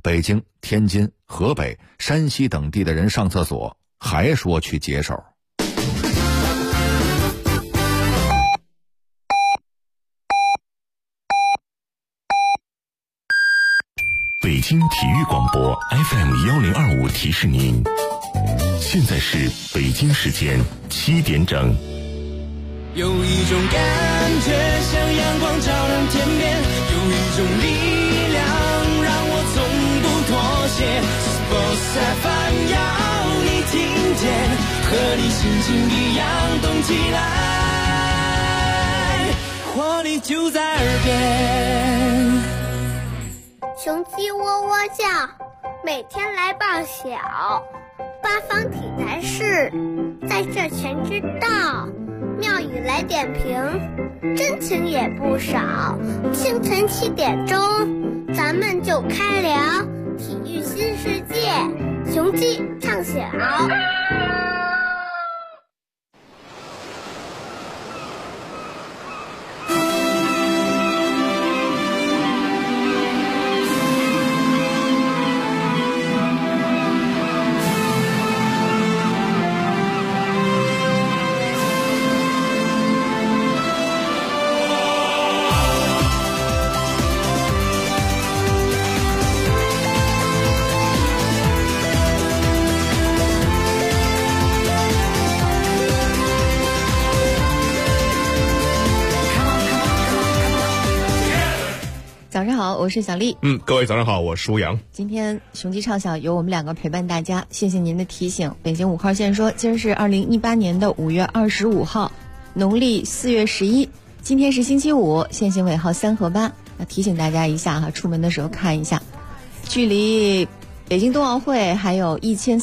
北京、天津、河北、山西等地的人上厕所，还说去解手。 北京体育广播 FM1025 提示您，现在是北京时间7点整。 有一种感觉像阳光照亮天边，有一种力量让我从不妥协。Sports FM 要你听见，和你心情一样动起来，活力就在耳边。 雄鸡喔喔叫，每天来报晓。八方体坛事，在这全知道。妙语来点评，真情也不少。清晨7点钟，咱们就开聊体育新世界，雄鸡唱晓。 早上好，我是小丽。 各位早上好，我是舒阳。 今天雄鸡唱晓由我们两个陪伴大家，谢谢您的提醒。北京5号线说，今儿是2018年的5月25号，农历4月11，今天是星期五，限行尾号3和8。那提醒大家一下哈，出门的时候看一下，距离北京冬奥会还有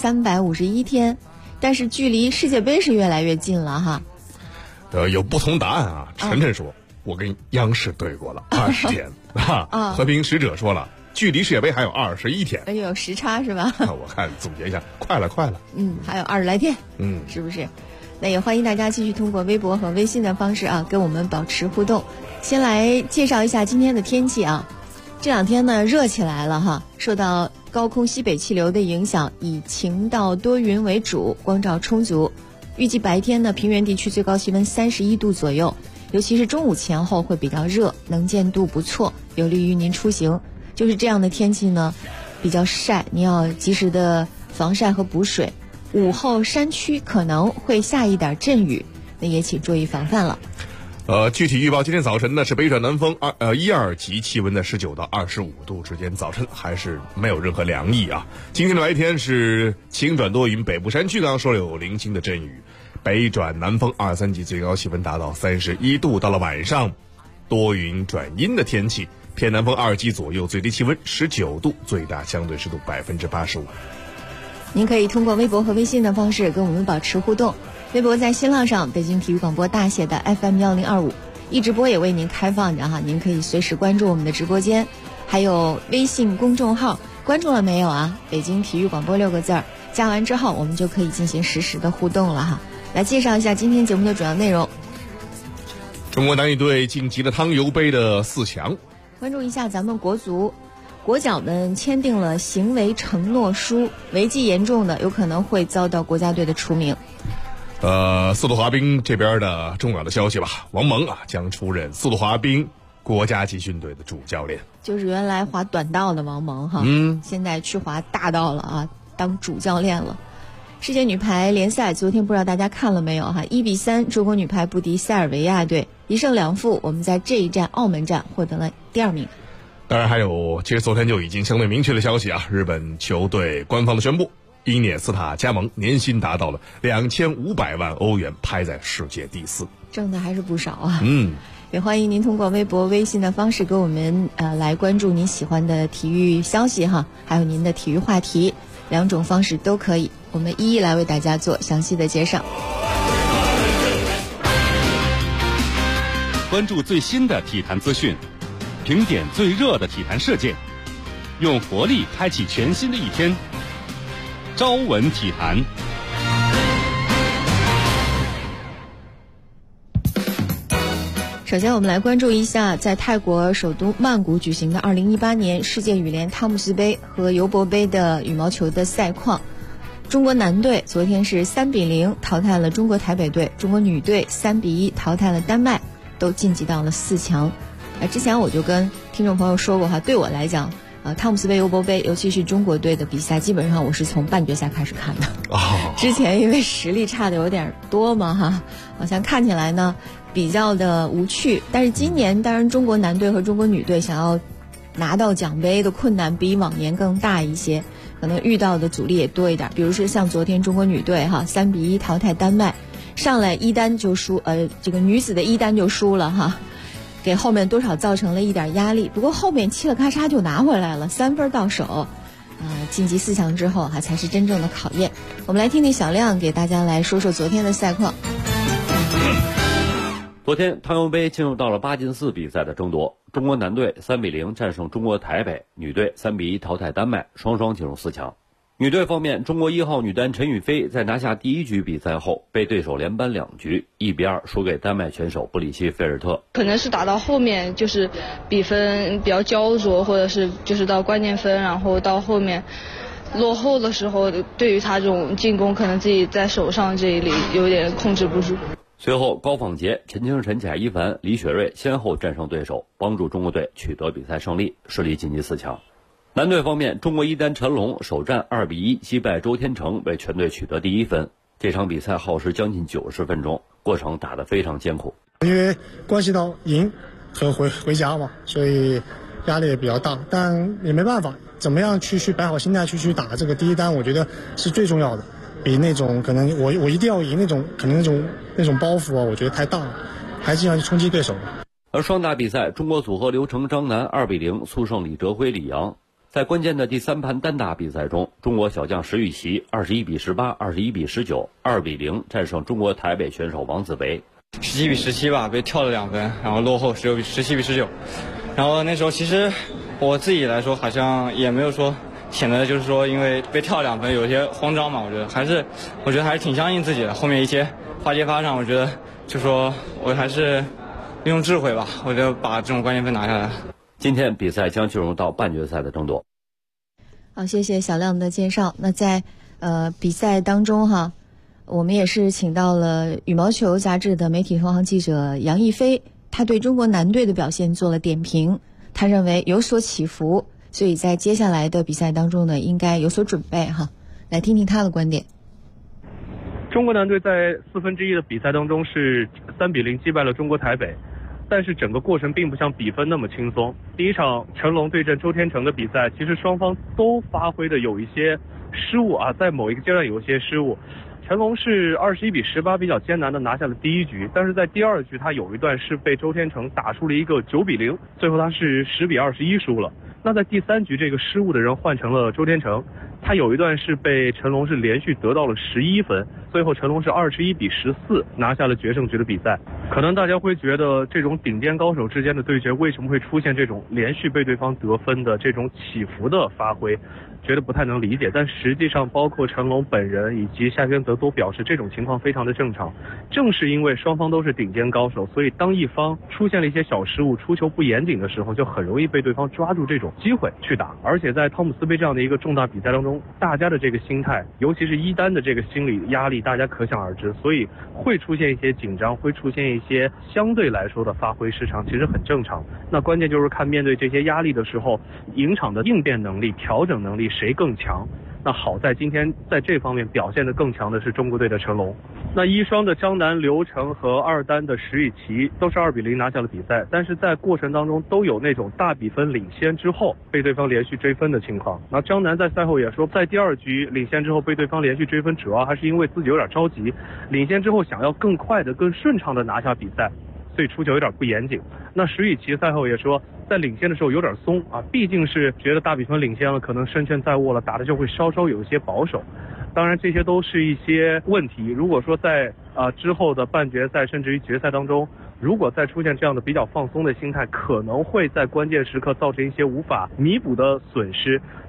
1351天，但是距离世界杯是越来越近了哈。 有不同答案啊。晨晨说，我跟央视对过了20天和平使者说了，距离世界杯还有21天。 有时差是吧？ 我看总结一下，快了。 还有20来天。是不是？那也欢迎大家继续通过微博和微信的方式啊，跟我们保持互动。先来介绍一下今天的天气啊。这两天呢热起来了哈，受到高空西北气流的影响，以晴到多云为主，光照充足。预计白天呢，平原地区最高气温31度左右，尤其是中午前后会比较热，能见度不错，有利于您出行。就是这样的天气呢，比较晒，你要及时的防晒和补水。午后山区可能会下一点阵雨，那也请注意防范了。 具体预报，今天早晨呢是北转南风1、2级，气温的19到25度之间，早晨还是没有任何凉意啊。今天的白天是晴转多云，北部山区刚刚说了有零星的阵雨，北转南风2、3级，最高气温达到31度。到了晚上，多云转阴的天气，偏南风2级左右，最低气温19度，最大相对湿度85%。 您可以通过微博和微信的方式跟我们保持互动。微博在新浪上，北京体育广播大写的 FM1025，一直播也为您开放着哈，您可以随时关注我们的直播间，还有微信公众号，关注了没有啊？北京体育广播6个字儿，加完之后我们就可以进行实时的互动了哈。来介绍一下今天节目的主要内容。 中国男羽队晋级了汤尤杯的4强。 关注一下咱们国足。国脚们签订了行为承诺书，违纪严重的有可能会遭到国家队的除名。 速度滑冰这边的重要的消息吧，王蒙将出任速度滑冰国家集训队的主教练。 就是原来滑短道的王蒙哈，现在去滑大道了啊，当主教练了。世界女排联赛昨天不知道大家看了没有哈，1比3，中国女排不敌塞尔维亚队，1胜2负，我们在这一站澳门站获得了第2名。 当然还有，其实昨天就已经相对明确的消息啊，日本球队官方的宣布，伊涅斯塔加盟，年薪达到了2500万欧元，排在世界第4， 挣的还是不少啊。也欢迎您通过微博、微信的方式跟我们来关注您喜欢的体育消息哈，还有您的体育话题，2种方式都可以，我们一一来为大家做详细的介绍。 关注最新的体坛资讯，评点最热的体坛事件，用活力开启全新的一天。朝闻体坛。 首首先我们来关注一下在泰国首都曼谷举行的2018年世界羽联汤姆斯杯和尤伯杯的羽毛球的赛况。中国男队昨天是3-0淘汰了中国台北队，中国女队3-1淘汰了丹麦，都晋级到了4强。之前我就跟听众朋友说过哈，对我来讲汤姆斯杯、尤伯杯，尤其是中国队的比赛，基本上我是从半决赛开始看的。之前因为实力差的有点多嘛哈，好像看起来呢比较的无趣。但是今年当然中国男队和中国女队想要拿到奖杯的困难比往年更大一些，可能遇到的阻力也多一点。比如说像昨天中国女队3-1淘汰丹麦，上来一单就输，这个女子的一单就输了哈，给后面多少造成了一点压力。不过后面嘁了咔嚓就拿回来了，3分到手，晋级4强之后才是真正的考验。我们来听听小亮给大家来说说昨天的赛况。 昨天汤尤杯进入到了8进4比赛的争夺，中国男队3-0战胜中国台北，女队3-1淘汰丹麦，双双进入4强。女队方面，中国1号女单陈雨菲在拿下第1局比赛后，被对手连扳2局，1-2输给丹麦选手布里希菲尔特。 可能是打到后面就是比分比较焦灼，或者是就是到关键分，然后到后面落后的时候，对于他这种进攻，可能自己在手上这里有点控制不住。 随后，高仿杰、陈清晨、贾一凡、李雪芮先后战胜对手，帮助中国队取得比赛胜利，顺利晋级4强。男队方面，中国一单陈龙首战2-1击败周天成，为全队取得第1分。这场比赛耗时将近90分钟，过程打得非常艰苦。 因为关系到赢和回家嘛，所以压力也比较大，但也没办法，怎么样去摆好心态去打这个第1单，我觉得是最重要的。比那种可能我一定要赢那种可能那种包袱我觉得太大了，还是要去冲击对手。 而双打比赛，中国组合刘成张楠2-0速胜李哲辉李阳。在关键的第3盘单打比赛中，中国小将石宇奇21-18、21-19、2-0战胜中国台北选手王子维。 17-17吧，被跳了2分，然后落后17-19。然后那时候其实我自己来说好像也没有说显得就是说因为被跳2分有些慌张嘛，我觉得还是挺相信自己的。后面一些发接发上，我觉得就说我还是用智慧吧，我就把这种关键分拿下来。 今天比赛将进入到半决赛的争夺。 好，谢谢小亮的介绍。那在比赛当中我们也是请到了羽毛球杂志的媒体同行记者杨一飞，他对中国男队的表现做了点评。他认为有所起伏，所以在接下来的比赛当中呢，应该有所准备来听听他的观点。 中国男队在1/4的比赛当中是3-0击败了中国台北，但是整个过程并不像比分那么轻松。第一场成龙对阵周天成的比赛，其实双方都发挥的有一些失误在某一个阶段有一些失误。成龙是21-18比较艰难的拿下了第1局，但是在第2局他有一段是被周天成打出了一个9-0，最后他是10-21输了。那在第3局这个失误的人换成了周天成，他有一段是被成龙是连续得到了11分，最后成龙是21-14拿下了决胜局的比赛。可能大家会觉得这种顶尖高手之间的对决为什么会出现这种连续被对方得分的这种起伏的发挥，觉得不太能理解，但实际上包括成龙本人以及夏根泽都表示这种情况非常的正常。正是因为双方都是顶尖高手，所以当一方出现了一些小失误，出球不严谨的时候，就很容易被对方抓住这种机会去打。而且在汤姆斯杯这样的一个重大比赛当中，大家的这个心态，尤其是一单的这个心理压力，大家可想而知，所以会出现一些紧张，会出现一些相对来说的发挥失常，其实很正常。那关键就是看面对这些压力的时候，赢场的应变能力、调整能力谁更强。那好在今天在这方面表现得更强的是中国队的成龙。那一双的张楠、刘成和二单的石宇奇都是2-0拿下了比赛，但是在过程当中都有那种大比分领先之后被对方连续追分的情况。那张楠在赛后也说，在第2局领先之后被对方连续追分，主要还是因为自己有点着急，领先之后想要更快的、更顺畅的拿下比赛，所以出球有点不严谨。那石宇奇赛后也说，在领先的时候有点松毕竟是觉得大比分领先了，可能胜券在握了，打的就会稍稍有一些保守。当然这些都是一些问题，如果说在之后的半决赛甚至于决赛当中，如果再出现这样的比较放松的心态，可能会在关键时刻造成一些无法弥补的损失。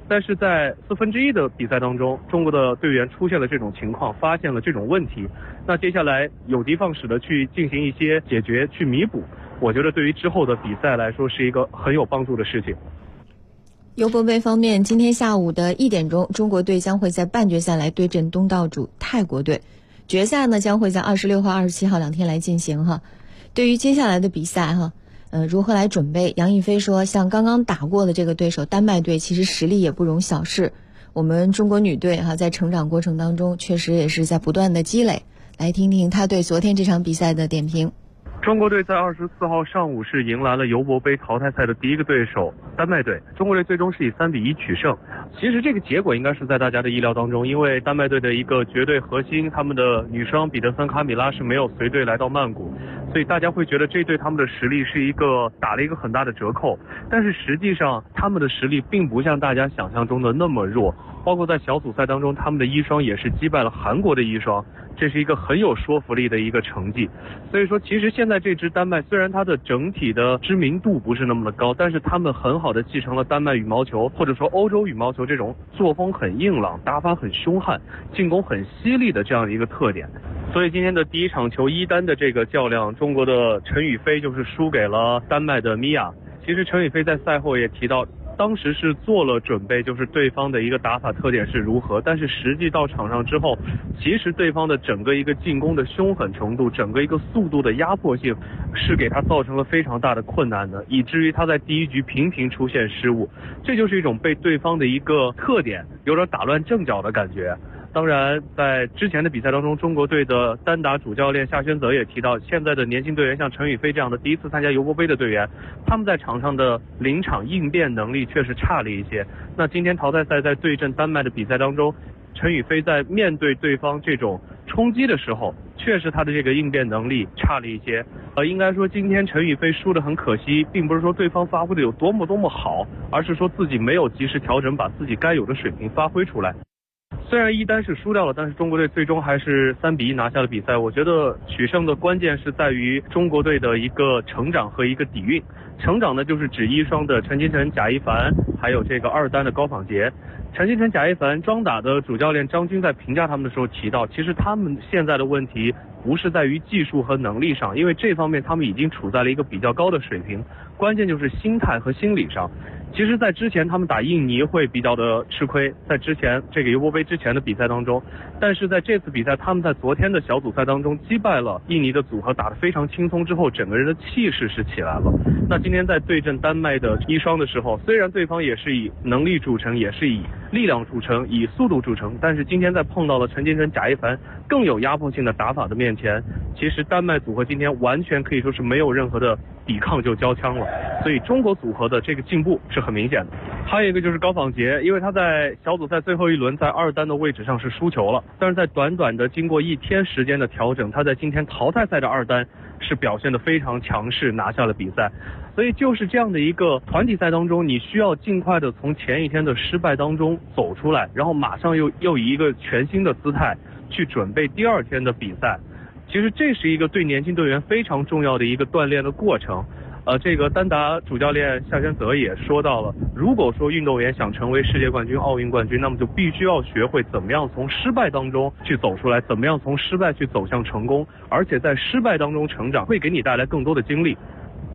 但是在1/4的比赛当中，中国的队员出现了这种情况，发现了这种问题，那接下来有的放矢的去进行一些解决，去弥补，我觉得对于之后的比赛来说是一个很有帮助的事情。 尤伯杯方面，今天下午的1点钟，中国队将会在半决赛来对阵东道主泰国队，决赛呢将会在26号、27号2天来进行哈。对于接下来的比赛哈，如何来准备？杨逸飞说，像刚刚打过的这个对手丹麦队，其实实力也不容小视。我们中国女队哈，在成长过程当中，确实也是在不断的积累。来听听他对昨天这场比赛的点评。 中国队在24号上午是迎来了尤伯杯淘汰赛的第一个对手丹麦队，中国队最终是以3-1取胜。其实这个结果应该是在大家的意料当中，因为丹麦队的一个绝对核心，他们的女双彼得森卡米拉是没有随队来到曼谷，所以大家会觉得这对他们的实力是打了一个很大的折扣。但是实际上他们的实力并不像大家想象中的那么弱，包括在小组赛当中，他们的一双也是击败了韩国的一双，这是一个很有说服力的一个成绩。所以说其实现在这支丹麦虽然它的整体的知名度不是那么的高，但是他们很好的继承了丹麦羽毛球或者说欧洲羽毛球这种作风很硬朗、打法很凶悍、进攻很犀利的这样的一个特点。所以今天的第一场球1单的这个较量，中国的陈雨菲就是输给了丹麦的米娅。其实陈雨菲在赛后也提到，当时是做了准备，就是对方的一个打法特点是如何，但是实际到场上之后，其实对方的整个一个进攻的凶狠程度，整个一个速度的压迫性是给他造成了非常大的困难的，以至于他在第一局频频出现失误，这就是一种被对方的一个特点有点打乱阵脚的感觉。当然在之前的比赛当中，中国队的单打主教练夏宣泽也提到，现在的年轻队员像陈雨菲这样的第一次参加尤伯杯的队员，他们在场上的临场应变能力确实差了一些。那今天淘汰赛在对阵丹麦的比赛当中，陈雨菲在面对对方这种冲击的时候，确实他的这个应变能力差了一些。应该说今天陈雨菲输得很可惜，并不是说对方发挥的有多么好，而是说自己没有及时调整，把自己该有的水平发挥出来。虽然1单是输掉了，但是中国队最终还是3-1拿下了比赛。我觉得取胜的关键是在于中国队的一个成长和一个底蕴。成长呢，就是指一双的陈金晨、贾一凡，还有这个2单的高仿杰。陈金晨、贾一凡双打的主教练张军在评价他们的时候提到，其实他们现在的问题不是在于技术和能力上，因为这方面他们已经处在了一个比较高的水平，关键就是心态和心理上。其实在之前他们打印尼会比较的吃亏，在之前这个尤伯杯之前的比赛当中，但是在这次比赛他们在昨天的小组赛当中击败了印尼的组合，打得非常轻松之后，整个人的气势是起来了。那今天在对阵丹麦的一双的时候，虽然对方也是以能力著称，也是以力量著称，以速度著称，但是今天在碰到了陈金晨、贾一凡更有压迫性的打法的面前，其实丹麦组合今天完全可以说是没有任何的抵抗就交枪了，所以中国组合的这个进步是很明显的。还有一个就是高仿杰，因为他在小组赛最后一轮在2单的位置上是输球了，但是在短短的经过1天时间的调整，他在今天淘汰赛的2单是表现得非常强势，拿下了比赛。所以就是这样的一个团体赛当中，你需要尽快的从前一天的失败当中走出来，然后马上又以一个全新的姿态去准备第2天的比赛。其实这是一个对年轻队员非常重要的一个锻炼的过程。这个单打主教练夏宣泽也说到了，如果说运动员想成为世界冠军、奥运冠军，那么就必须要学会怎么样从失败当中去走出来，怎么样从失败去走向成功，而且在失败当中成长会给你带来更多的经历。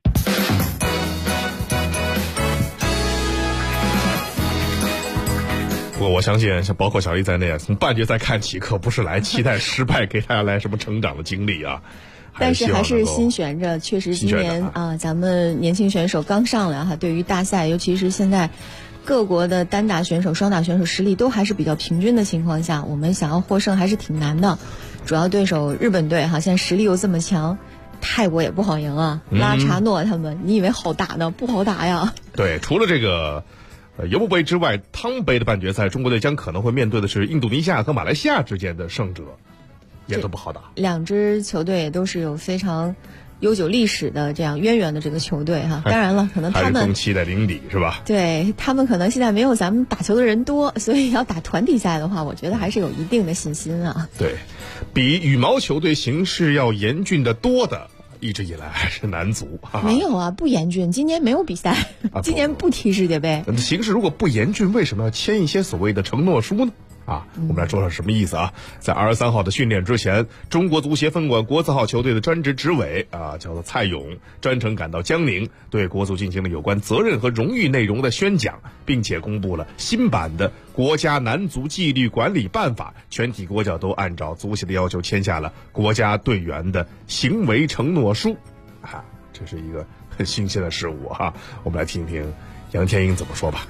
不过我相信像包括小丽在内，从半决赛看起可不是来期待失败给他来什么成长的经历啊。 但是还是心悬着，确实今年啊，咱们年轻选手刚上来哈，对于大赛，尤其是现在各国的单打选手、双打选手实力都还是比较平均的情况下，我们想要获胜还是挺难的。主要对手日本队哈，现在实力又这么强，泰国也不好赢啊，拉查诺他们，你以为好打呢？不好打呀。 对，除了这个尤伯杯之外，汤杯的半决赛，中国队将可能会面对的是印度尼西亚和马来西亚之间的胜者。也都不好打， 两支球队也都是有非常悠久历史的这样渊源的这个球队哈。当然了，可能他们还是中期在领底是吧？ 对，他们可能现在没有咱们打球的人多，所以要打团体赛的话，我觉得还是有一定的信心啊。 对，比羽毛球队形势要严峻的多的一直以来还是男足没有啊，不严峻，今年没有比赛，今年不踢世界杯。 形势如果不严峻，为什么要签一些所谓的承诺书呢？我们来说说什么意思啊？在23号的训练之前，中国足协分管国字号球队的专职执委叫做蔡勇，专程赶到江宁，对国足进行了有关责任和荣誉内容的宣讲，并且公布了新版的国家男足纪律管理办法，全体国脚都按照足协的要求签下了国家队员的行为承诺书。这是一个很新鲜的事物我们来听听杨天英怎么说吧。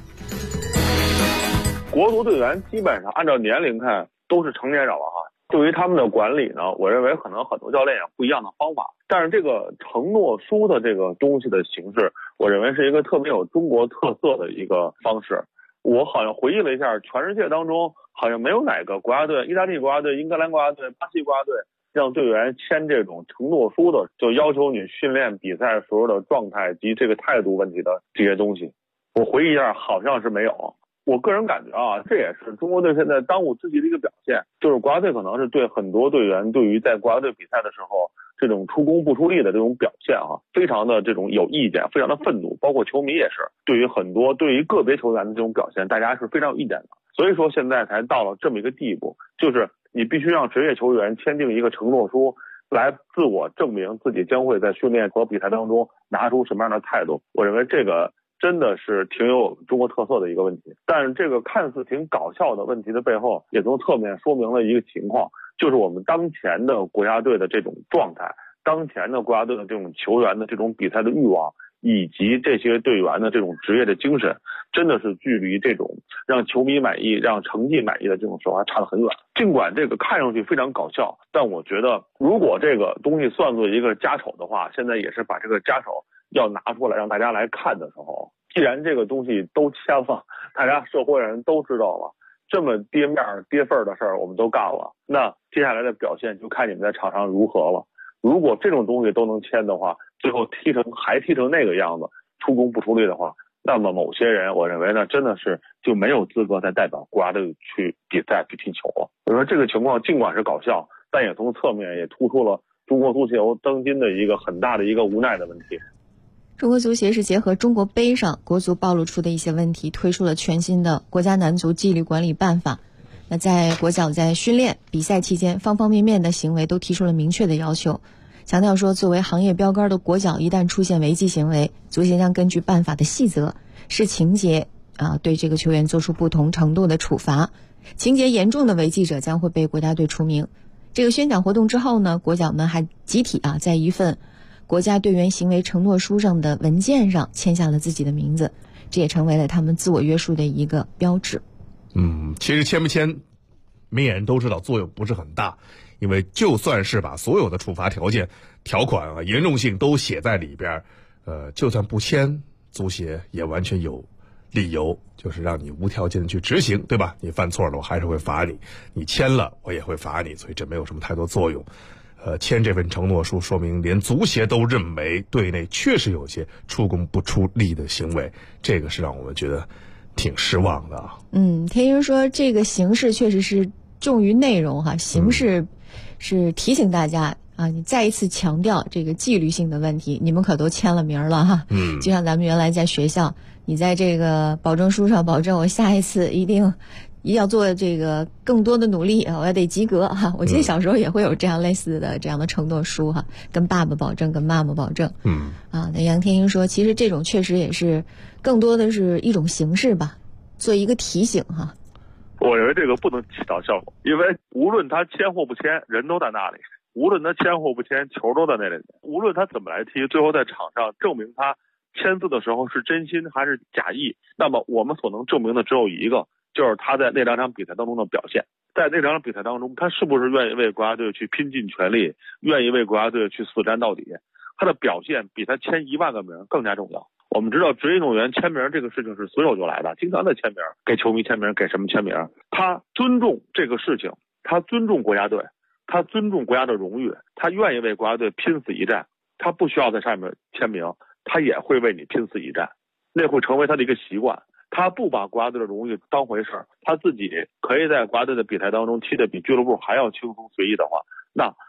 国足队员基本上按照年龄看都是成年人了对于他们的管理呢，我认为可能很多教练有不一样的方法，但是这个承诺书的这个东西的形式，我认为是一个特别有中国特色的一个方式。我好像回忆了一下，全世界当中好像没有哪个国家队，意大利国家队、英格兰国家队、巴西国家队让队员签这种承诺书的，就要求你训练比赛时候的状态及这个态度问题的这些东西。我回忆一下，好像是没有。我个人感觉这也是中国队现在当务之急的一个表现，就是国家队可能是对很多队员对于在国家队比赛的时候这种出工不出力的这种表现非常的这种有意见，非常的愤怒，包括球迷也是对于个别球员的这种表现，大家是非常有意见的。所以说现在才到了这么一个地步，就是你必须让职业球员签订一个承诺书，来自我证明自己将会在训练和比赛当中拿出什么样的态度。我认为这个真的是挺有中国特色的一个问题，但是这个看似挺搞笑的问题的背后，也从侧面说明了一个情况，就是我们当前的国家队的这种状态，当前的国家队的这种球员的这种比赛的欲望，以及这些队员的这种职业的精神，真的是距离这种让球迷满意、让成绩满意的这种时候还差得很远。尽管这个看上去非常搞笑，但我觉得如果这个东西算作一个家丑的话，现在也是把这个家丑要拿出来让大家来看的时候，既然这个东西都签了，大家社会人都知道了，这么跌面跌份的事儿我们都干了，那接下来的表现就看你们在场上如何了。如果这种东西都能签的话，最后踢成那个样子，出工不出力的话，那么某些人我认为呢，真的是就没有资格再代表国家队去比赛去踢球了。我说这个情况尽管是搞笑，但也从侧面也突出了中国足球当今的一个很大的一个无奈的问题。 中国足协是结合中国杯上国足暴露出的一些问题，推出了全新的国家男足纪律管理办法。那在国脚在训练比赛期间，方方面面的行为都提出了明确的要求，强调说作为行业标杆的国脚一旦出现违纪行为，足协将根据办法的细则视情节对这个球员做出不同程度的处罚，情节严重的违纪者将会被国家队除名。这个宣讲活动之后呢，国脚们还集体在一份国家队员行为承诺书上的文件上签下了自己的名字，这也成为了他们自我约束的一个标志。 其实签不签明眼人都知道作用不是很大，因为就算是把所有的处罚条款严重性都写在里边，就算不签，足协也完全有理由，就是让你无条件的去执行，对吧？你犯错了我还是会罚你，你签了我也会罚你，所以这没有什么太多作用。签这份承诺书，说明连足协都认为队内确实有些出工不出力的行为，这个是让我们觉得挺失望的。 天英说这个形式确实是重于内容形式是提醒大家你再一次强调这个纪律性的问题，你们可都签了名了就像咱们原来在学校，你在这个保证书上保证我下一次一定要做这个更多的努力我要得及格我记得小时候也会有这样类似的这样的承诺书跟爸爸保证，跟妈妈保证。那杨天英说，其实这种确实也是更多的是一种形式吧，做一个提醒我认为这个不能起到效果，因为无论他签或不签，人都在那里；无论他签或不签，球都在那里；无论他怎么来踢，最后在场上证明他签字的时候是真心还是假意，那么我们所能证明的只有一个，就是他在那两场比赛当中的表现。在那两场比赛当中，他是不是愿意为国家队去拼尽全力，愿意为国家队去死战到底，他的表现比他签1万个名更加重要。我们知道职业运动员签名这个事情是随手就来的，经常在签名，给球迷签名，给什么签名，他尊重这个事情，他尊重国家队，他尊重国家的荣誉，他愿意为国家队拼死一战，他不需要在上面签名，他也会为你拼死一战，那会成为他的一个习惯。他不把国家队的荣誉当回事儿，他自己可以在国家队的比赛当中踢得比俱乐部还要轻松随意的话，那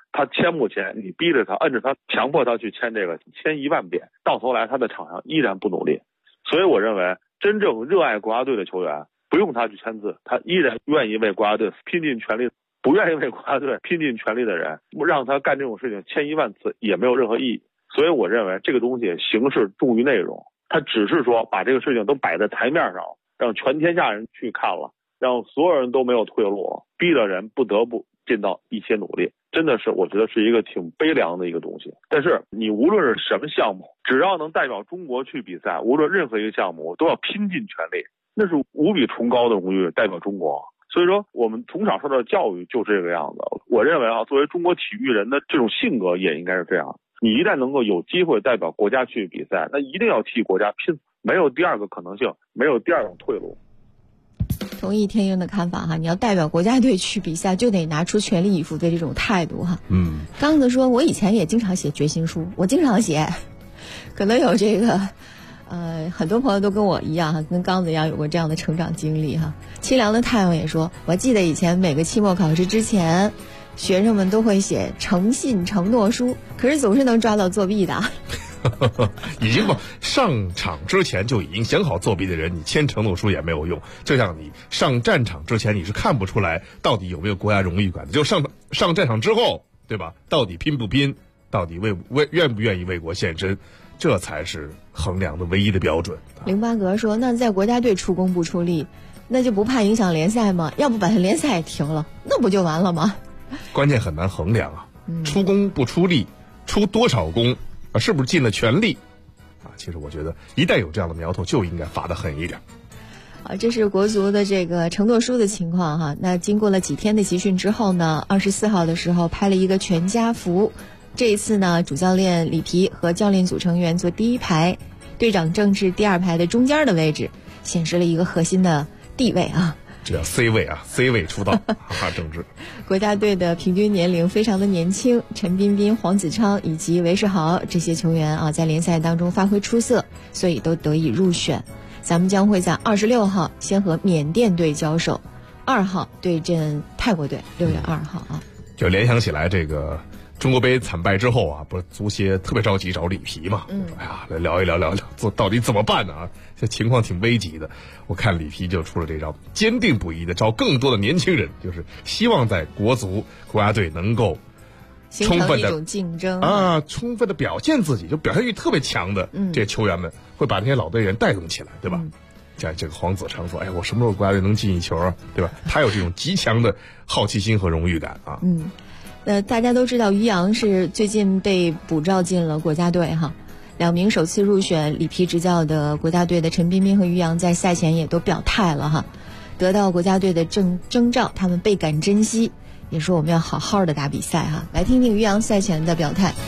他签不签，你逼着他摁着他强迫他去签这个，签1万遍，到头来他在场上依然不努力。所以我认为真正热爱国家队的球员不用他去签字，他依然愿意为国家队拼尽全力，不愿意为国家队拼尽全力的人让他干这种事情签1万次也没有任何意义。所以我认为这个东西形式重于内容，他只是说把这个事情都摆在台面上，让全天下人去看了，让所有人都没有退路，逼着人不得不尽到一些努力，真的是我觉得是一个挺悲凉的一个东西。但是你无论是什么项目，只要能代表中国去比赛，无论任何一个项目都要拼尽全力，那是无比崇高的荣誉，代表中国。所以说我们从小受到的教育就是这个样子。我认为作为中国体育人的这种性格也应该是这样，你一旦能够有机会代表国家去比赛，那一定要替国家拼，没有第二个可能性，没有第二种退路。 同意天鹰的看法哈，你要代表国家队去比赛，就得拿出全力以赴的这种态度哈。刚子说，我以前也经常写决心书，我经常写，可能有这个，很多朋友都跟我一样哈，跟刚子一样有过这样的成长经历哈。清凉的太阳也说，我记得以前每个期末考试之前，学生们都会写诚信承诺书，可是总是能抓到作弊的。 已经上场之前就已经想好作弊的人，你签承诺书也没有用。就像你上战场之前，你是看不出来到底有没有国家荣誉感的，就上战场之后，对吧？到底拼不拼，到底愿不愿意为国献身，这才是衡量的唯一的标准。 08格说，那在国家队出工不出力，那就不怕影响联赛吗？要不把他联赛也停了，那不就完了吗？ 关键很难衡量啊，出工不出力，出多少工是不是尽了全力啊？其实我觉得一旦有这样的苗头，就应该罚得狠一点。 这是国足的这个承诺书的情况哈。那经过了几天的集训之后呢，24号的时候拍了一个全家福。这一次呢，主教练里皮和教练组成员坐第一排，队长郑智第2排的中间的位置，显示了一个核心的地位啊。 这叫 C 位啊 ，C 位出道，郑智。 国家队的平均年龄非常的年轻，陈彬彬、黄子昌以及韦世豪这些球员啊，在联赛当中发挥出色，所以都得以入选。咱们将会在26号先和缅甸队交手，2号对阵泰国队，6月2号啊。 就联想起来这个中国杯惨败之后啊，不是足协特别着急找里皮嘛？哎呀，来聊一聊，到底怎么办呢？啊，这情况挺危急的。我看里皮就出了这招，坚定不移的招更多的年轻人，就是希望在国家队能够充分的竞争啊，充分的表现自己，就表现欲特别强的这些球员们，会把那些老队员带动起来，对吧？像这个黄子昌说：“哎，我什么时候国家队能进一球啊？对吧？”他有这种极强的好奇心和荣誉感啊。 大家都知道于洋是最近被补召进了国家队哈。2名首次入选里皮执教的国家队的陈彬彬和于洋在赛前也都表态了哈，得到国家队的征召，他们倍感珍惜，也说我们要好好的打比赛哈。来听听于洋赛前的表态。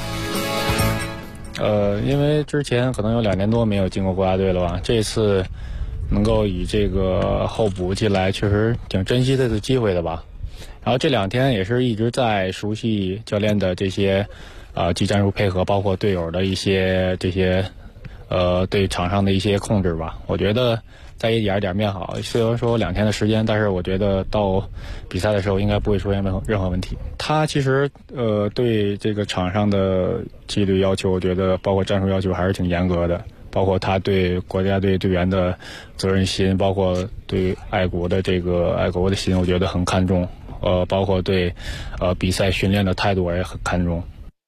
因为之前可能有2年多没有进过国家队了吧，这次能够以这个候补进来，确实挺珍惜这次机会的吧。然后这2天也是一直在熟悉教练的这些技战术配合，包括队友的一些这些对场上的一些控制吧。我觉得再一点一点变好，虽然说2天的时间，但是我觉得到比赛的时候应该不会出现任何问题。他其实对这个场上的纪律要求，我觉得包括战术要求还是挺严格的，包括他对国家队队员的责任心，包括对爱国的心，我觉得很看重。包括对比赛训练的态度我也很看重。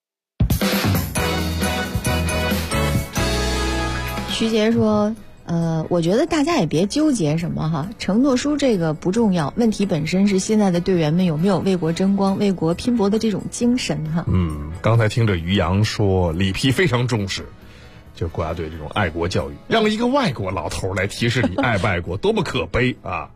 徐杰说我觉得大家也别纠结什么哈，承诺书这个不重要，问题本身是现在的队员们有没有为国争光、为国拼搏的这种精神哈。 刚才听着于洋说里皮非常重视就国家队这种爱国教育，让一个外国老头来提示你爱不爱国，多么可悲啊！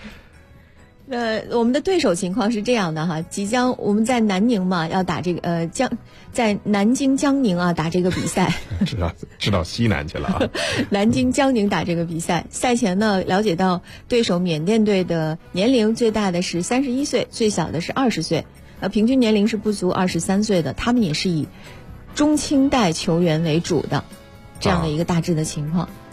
我们的对手情况是这样的哈，即将我们在南宁嘛，要打这个在南京江宁啊打这个比赛， 知道西南去了啊。 南京江宁打这个比赛，赛前呢了解到对手缅甸队的年龄最大的是31岁，最小的是20岁，平均年龄是不足23岁的，他们也是以中青代球员为主的这样的一个大致的情况。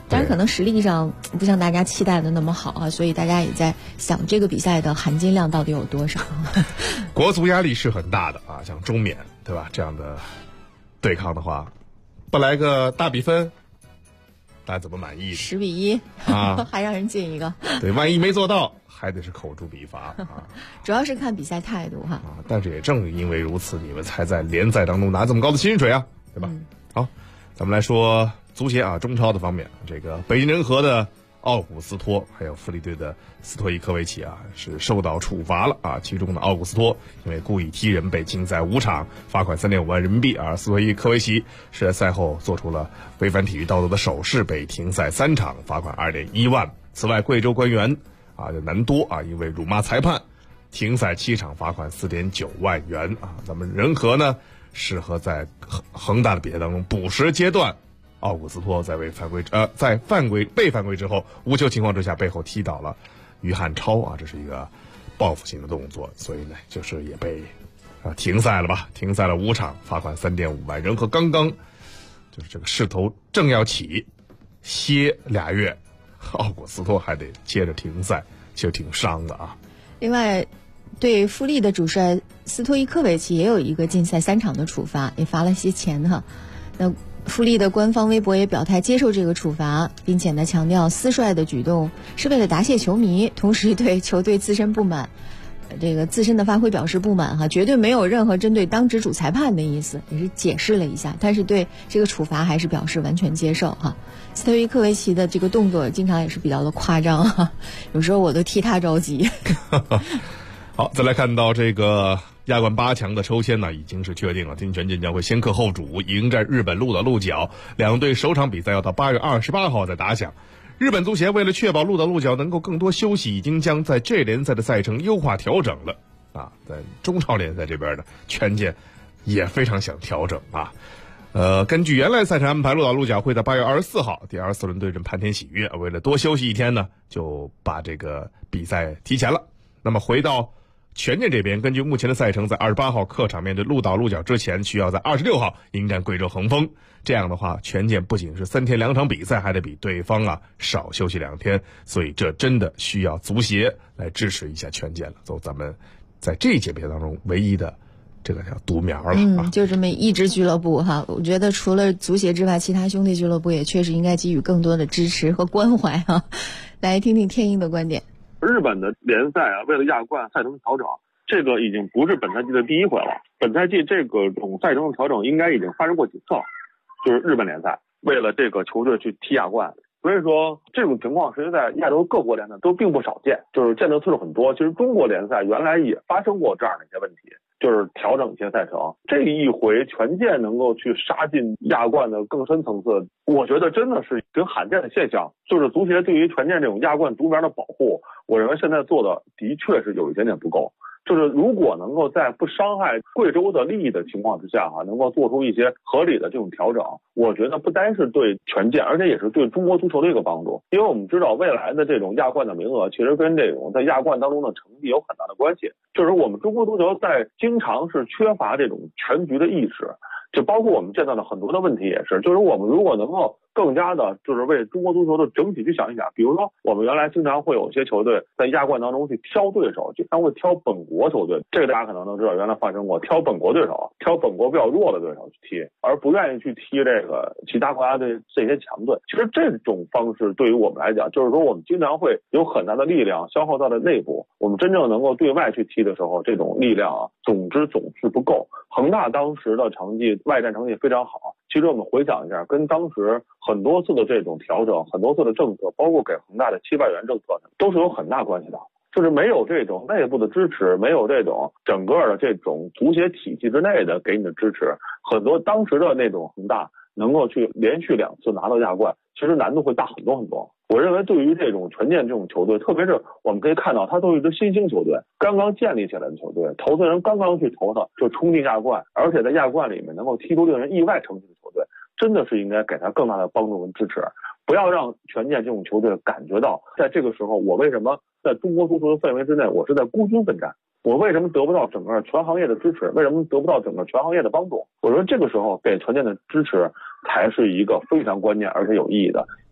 当然可能实力上不像大家期待的那么好啊，所以大家也在想这个比赛的含金量到底有多少。 国足压力是很大的啊，像中缅对吧，这样的对抗的话，不来个大比分，大家怎么满意 ？10-1 啊， 还让人进一个。 对，万一没做到，还得是口诛笔伐啊。 主要是看比赛态度哈。 但是也正因为如此，你们才在联赛当中拿这么高的薪水啊，对吧？好，咱们来说足协啊，中超的方面，这个北京人和的奥古斯托还有富力队的斯托伊科维奇啊，是受到处罚了啊。其中的奥古斯托因为故意踢人被禁赛5场，罚款3.5万人民币，而斯托伊科维奇是在赛后做出了违反体育道德的手势，被停赛3场，罚款2.1万。此外，贵州官员啊南多啊因为辱骂裁判，停赛7场，罚款4.9万元啊。咱们人和呢适合在恒大的比赛当中补时阶段。奥古斯托在被犯规之后，无球情况之下背后踢倒了于汉超啊，这是一个报复性的动作，所以呢，就是也被停赛了吧？停赛了5场，罚款3.5万。人和刚刚就是这个势头正要起，歇2月，奥古斯托还得接着停赛，其实挺伤的啊。 另外，对富力的主帅斯托伊科维奇也有一个禁赛3场的处罚，也罚了些钱哈。那富力的官方微博也表态接受这个处罚，并且呢强调斯帅的举动是为了答谢球迷，同时对球队自身的发挥表示不满哈，绝对没有任何针对当值主裁判的意思，也是解释了一下，但是对这个处罚还是表示完全接受哈。斯托伊科维奇的这个动作经常也是比较的夸张哈，有时候我都替他着急。 好，再来看到这个亚冠8强的抽签呢，已经是确定了，金权健将会先客后主迎战日本鹿岛鹿角，两队首场比赛要到8月28号再打响。日本足协为了确保鹿岛鹿角能够更多休息，已经将在这联赛的赛程优化调整了啊。在中超联赛这边呢，权健也非常想调整啊。根据原来赛程安排，鹿岛鹿角会在8月24号第24轮对阵磐田喜悦，为了多休息1天呢，就把这个比赛提前了。那么回到权健这边，根据目前的赛程，在28号客场面对鹿岛鹿角之前，需要在26号迎战贵州恒丰。这样的话，权健不仅是3天2场比赛，还得比对方少休息2天，所以这真的需要足协来支持一下权健了，做咱们在这一届比赛当中唯一的这个叫独苗了就这么一支俱乐部哈，我觉得除了足协之外，其他兄弟俱乐部也确实应该给予更多的支持和关怀哈。来听听天鹰的观点。 日本的联赛为了亚冠赛程调整，这个已经不是本赛季的第一回了。本赛季这种赛程的调整应该已经发生过几次了，就是日本联赛为了这个球队去踢亚冠。所以说这种情况实际在亚洲各国联赛都并不少见，就是见得次数很多。其实中国联赛原来也发生过这样的一些问题，就是调整一些赛程。这一回权健能够去杀进亚冠的更深层次，我觉得真的是挺罕见的现象。就是足协对于权健这种亚冠独苗的保护，我认为现在做的的确是有一点点不够。就是如果能够在不伤害贵州的利益的情况之下能够做出一些合理的这种调整，我觉得不单是对权健，而且也是对中国足球的一个帮助。因为我们知道未来的这种亚冠的名额其实跟这种在亚冠当中的成绩有很大的关系，就是我们中国足球在经常是缺乏这种全局的意识，就包括我们见到的很多的问题也是，就是我们如果能够更加的就是为中国足球的整体去想一想，比如说我们原来经常会有一些球队在亚冠当中去挑对手，经常会挑本国球队，这个大家可能都知道，原来发生过挑本国对手，挑本国比较弱的对手去踢，而不愿意去踢这个其他国家的这些强队。其实这种方式对于我们来讲，就是说我们经常会有很大的力量消耗到了内部，我们真正能够对外去踢的时候，这种力量总是不够。恒大当时的成绩外战成绩非常好，其实我们回想一下，跟当时很多次的这种调整，很多次的政策，包括给恒大的7万元政策，都是有很大关系的。就是没有这种内部的支持，没有这种整个的这种足协体系之内的给你的支持，很多当时的那种恒大能够去连续2次拿到亚冠，其实难度会大很多很多。我认为对于这种权健这种球队，特别是我们可以看到它都是一支新兴球队，刚刚建立起来的球队，投资人刚刚去投的就冲进亚冠，而且在亚冠里面能够踢出令人意外成绩的球队，真的是应该给他更大的帮助跟支持，不要让权健这种球队感觉到在这个时候我为什么在中国足球的氛围之内我是在孤军奋战，我为什么得不到整个全行业的支持，为什么得不到整个全行业的帮助。我说这个时候给权健的支持才是一个非常关键而且有意义的。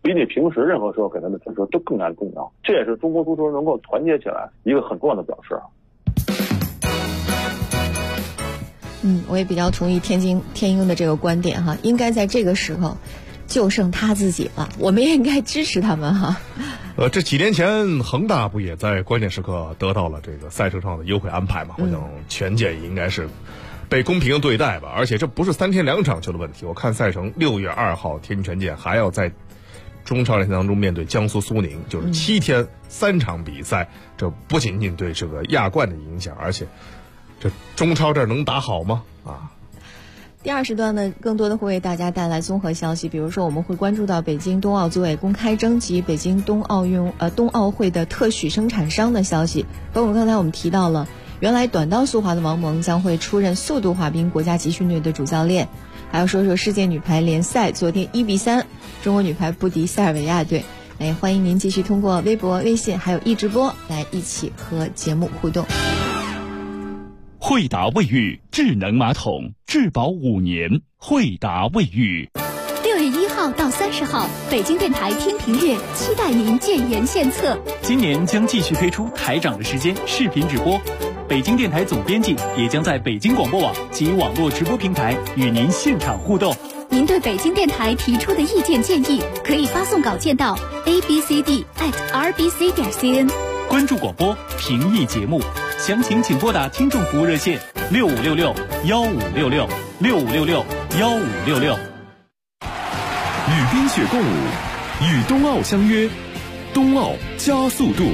比你平时任何时候给他的支持都更加重要。这也是中国足球能够团结起来一个很重要的表示。 我也比较同意天鹰的这个观点哈，应该在这个时候就剩他自己了，我们也应该支持他们哈。 这几年前恒大不也在关键时刻得到了这个赛程上的优惠安排嘛？好像权健应该是被公平对待吧。而且这不是3天2场球的问题，我看赛程6月2号天津权健还要在中超联赛当中面对江苏苏宁，就是7天3场比赛，这不仅仅对这个亚冠的影响，而且这中超这儿能打好吗？ 第2时段呢，更多的会为大家带来综合消息，比如说我们会关注到北京冬奥组委公开征集北京冬奥会的特许生产商的消息，包括刚才我们提到了原来短道速滑的王蒙将会出任速度滑冰国家集训队的主教练，还要说说世界女排联赛昨天1-3，中国女排不敌塞尔维亚队。欢迎您继续通过微博、微信还有直播来一起和节目互动。 惠达卫浴智能马桶，质保5年。惠达卫浴。 6月1号到30号，北京电台天平月，期待您建言献策。 今年将继续推出台长的时间视频直播，北京电台总编辑也将在北京广播网及网络直播平台与您现场互动。 您对北京电台提出的意见建议，可以发送稿件到 abcd@rbc.cn。 关注广播，评议节目，详情请拨打听众服务热线6566-1566，6566-1566。 与冰雪共舞，与冬奥相约，冬奥加速度。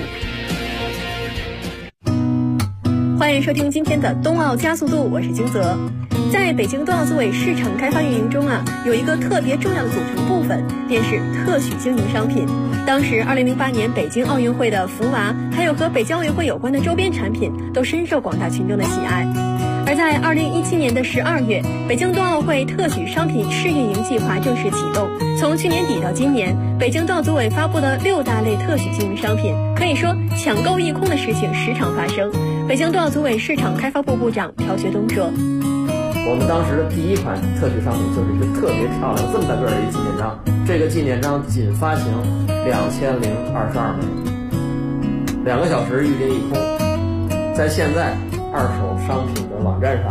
欢迎收听今天的冬奥加速度，我是金泽。在北京冬奥组委市场开发运营中有一个特别重要的组成部分，便是特许经营商品。当时2008年北京奥运会的福娃，还有和北京奥运会有关的周边产品，都深受广大群众的喜爱。而在2017年的12月，北京冬奥会特许商品试运营计划正式启动。从去年底到今年，北京冬奥组委发布了6大类特许经营商品，可以说抢购一空的事情时常发生。北京冬奥组委市场开发部部长朴学东说： 我们当时的第一款特许商品就是一个特别漂亮这么大个的一纪念章，这个纪念章仅发行2022枚，2个小时预定一空。在现在二手商品的网站上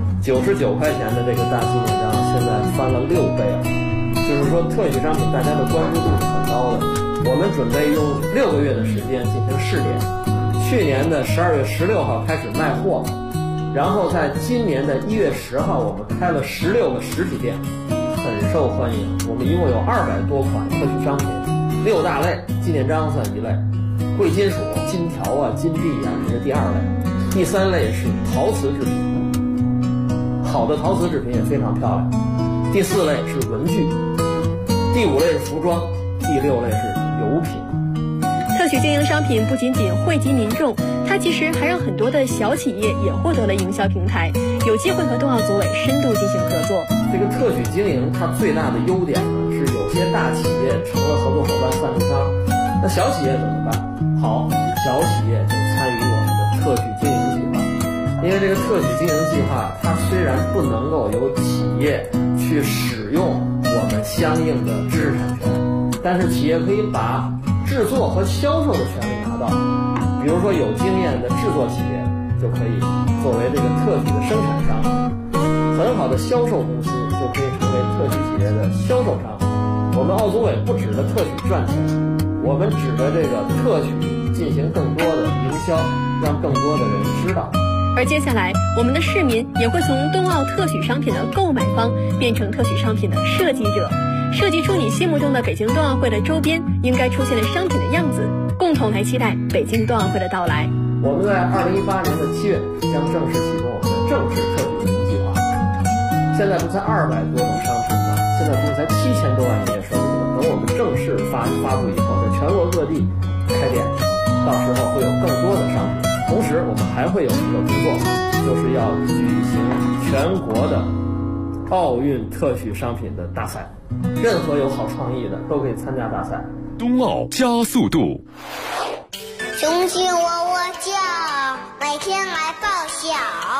，99块钱的这个大纪念章现在翻了6倍了，就是说特许商品大家的关注度是很高的。我们准备用6个月的时间进行试点，去年的12月16号开始卖货，然后在今年的1月10号我们开了16个实体店，很受欢迎。我们一共有200多款特许商品，6大类，纪念章算一类，贵金属金条金币这是第2类，第3类是陶瓷制品，好的陶瓷制品也非常漂亮，第4类是文具，第5类是服装，第6类是油品。 特许经营商品不仅仅惠及民众，它其实还让很多的小企业也获得了营销平台，有机会和冬奥组委深度进行合作。 这个特许经营它最大的优点呢，是有些大企业成了合作伙伴赞助商，那小企业怎么办？好，小企业就参与我们的特许经营计划。因为这个特许经营计划，它虽然不能够由企业去使用我们相应的知识产权，但是企业可以把制作和销售的权利拿到。比如说有经验的制作企业就可以作为这个特许的生产商，很好的销售公司就可以成为特许企业的销售商。我们奥组委不指着特许赚钱，我们指着这个特许进行更多的营销，让更多的人知道。 而接下来我们的市民也会从冬奥特许商品的购买方变成特许商品的设计者，设计出你心目中的北京冬奥会的周边应该出现的商品的样子，共同来期待北京冬奥会的到来。 我们在2018年的7月将正式启动我们的正式特许经营计划。现在不才200多种商品吗？现在不是才7000多万营业收入吗？等我们正式发布以后，在全国各地开店，到时候会有更多的商品。同时我们还会有一个工作，就是要举行全国的奥运特许商品的大赛，任何有好创意的都可以参加大赛。 冬奥加速度。 雄鸡喔喔叫，每天来报晓。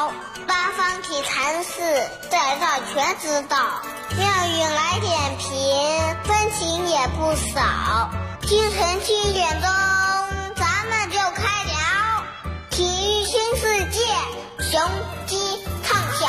八方体坛事，在这全知道。妙语来点评，分情也不少。清晨7点钟，咱们就开聊体育新世界，雄鸡唱响。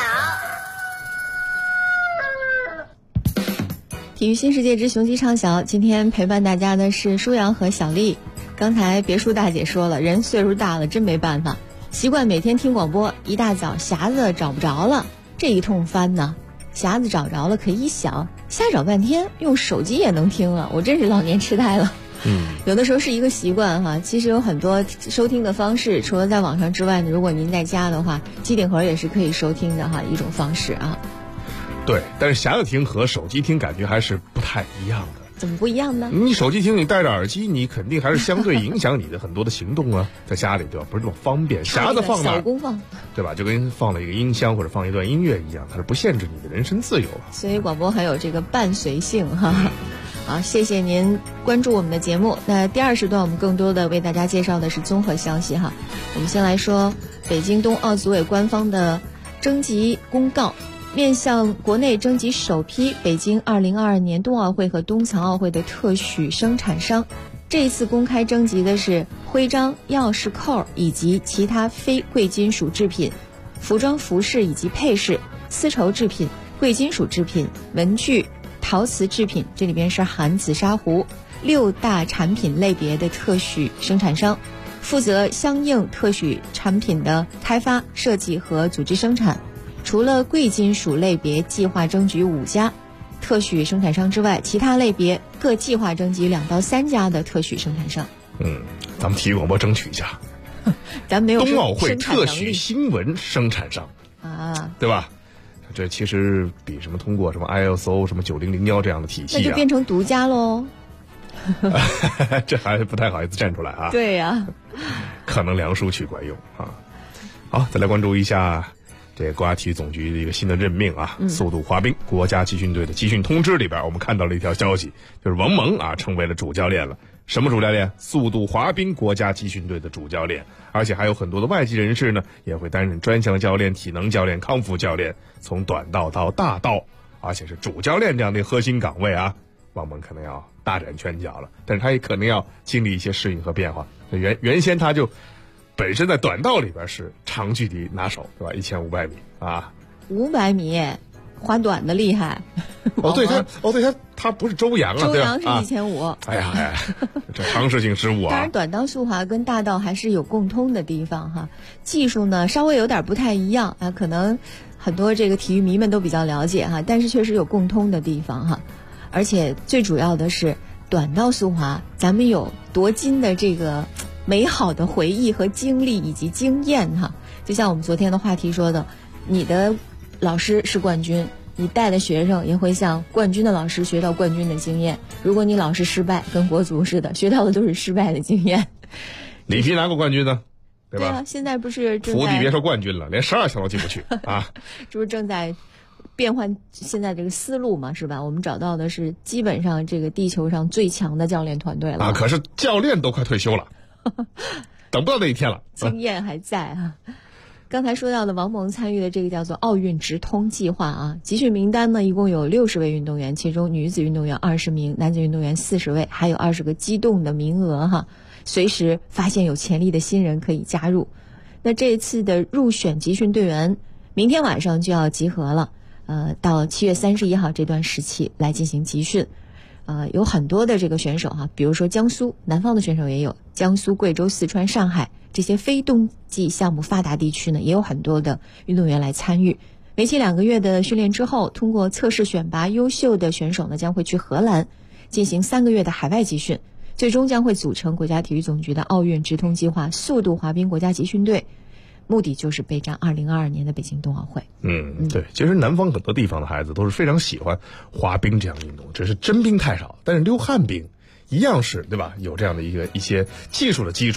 体育新世界之雄鸡唱晓，今天陪伴大家的是舒阳和小丽。刚才别墅大姐说了，人岁数大了真没办法，习惯每天听广播，一大早匣子找不着了，这一通翻呢，匣子找着了可一想，瞎找半天，用手机也能听了，我真是老年痴呆了。有的时候是一个习惯哈，其实有很多收听的方式，除了在网上之外呢，如果您在家的话，机顶盒也是可以收听的哈，一种方式啊。 对，但是匣子听和手机听感觉还是不太一样的。 怎么不一样呢？ 你手机听，你戴着耳机，你肯定还是相对影响你的很多的行动啊，在家里对吧？不是那么方便。匣子放那儿， 小功放， 对吧？就跟放了一个音箱或者放一段音乐一样，它是不限制你的人身自由啊。 所以广播很有这个伴随性哈。好，谢谢您关注我们的节目。那第二时段我们更多的为大家介绍的是综合消息哈。我们先来说北京冬奥组委官方的征集公告。面向国内征集首批北京2022年冬奥会和冬残奥会的特许生产商，这一次公开征集的是徽章、钥匙扣以及其他非贵金属制品、服装服饰以及配饰、丝绸制品、贵金属制品、文具、陶瓷制品，这里边是含紫砂壶6大产品类别的特许生产商，负责相应特许产品的开发、设计和组织生产。除了贵金属类别计划征集5家特许生产商之外，其他类别各计划征集2到3家的特许生产商。 咱们体育广播争取一下， 咱没有冬奥会特许新闻生产商啊， 对吧？这其实比什么通过什么 ISO 什么9001这样的体系那就变成独家喽。 这还不太好意思站出来啊。 对呀， 可能梁叔去管用啊。好，再来关注一下这个国家体育总局的一个新的任命啊，速度滑冰国家集训队的集训通知里边，我们看到了一条消息，就是王蒙啊成为了主教练了。什么主教练？速度滑冰国家集训队的主教练，而且还有很多的外籍人士呢，也会担任专项教练、体能教练、康复教练，从短道到大道，而且是主教练这样的核心岗位啊。王蒙可能要大展拳脚了，但是他也可能要经历一些适应和变化。原先他就本身在短道里边是长距离拿手，对吧？1500米啊 ，500米滑短的厉害。 他不是周洋啊， 周洋是1500。 哎呀，这常识性失误啊！ 当然，短道速滑跟大道还是有共通的地方哈，技术呢稍微有点不太一样啊，可能很多这个体育迷们都比较了解哈，但是确实有共通的地方哈。而且最主要的是，短道速滑咱们有夺金的这个美好的回忆和经历以及经验哈。就像我们昨天的话题说的，你的老师是冠军，你带的学生也会向冠军的老师学到冠军的经验。如果你老是失败，跟国足似的，学到的都是失败的经验。 里皮拿过冠军呢，对吧？ 对啊，现在不是正在福地别说冠军了，连12强都进不去啊！ 这不是正在变换现在这个思路嘛，是吧？我们找到的是基本上这个地球上最强的教练团队了啊！可是教练都快退休了，等不到那一天了， 经验还在啊。刚才说到的王蒙参与的这个叫做奥运直通计划啊，集训名单呢一共有60位运动员，其中女子运动员20名，男子运动员40位，还有20个机动的名额哈，随时发现有潜力的新人可以加入。那这一次的入选集训队员，明天晚上就要集合了，到7月31号这段时期来进行集训。有很多的这个选手哈，比如说江苏南方的选手也有，江苏、贵州、四川、上海这些非冬季项目发达地区呢，也有很多的运动员来参与。为期2个月的训练之后，通过测试选拔优秀的选手呢，将会去荷兰进行3个月的海外集训，最终将会组成国家体育总局的奥运直通计划速度滑冰国家集训队，目的就是备战2022年的北京冬奥会。 对，其实南方很多地方的孩子都是非常喜欢滑冰这样的运动，只是真冰太少，但是溜旱冰一样是，对吧？有这样的一些技术的基础，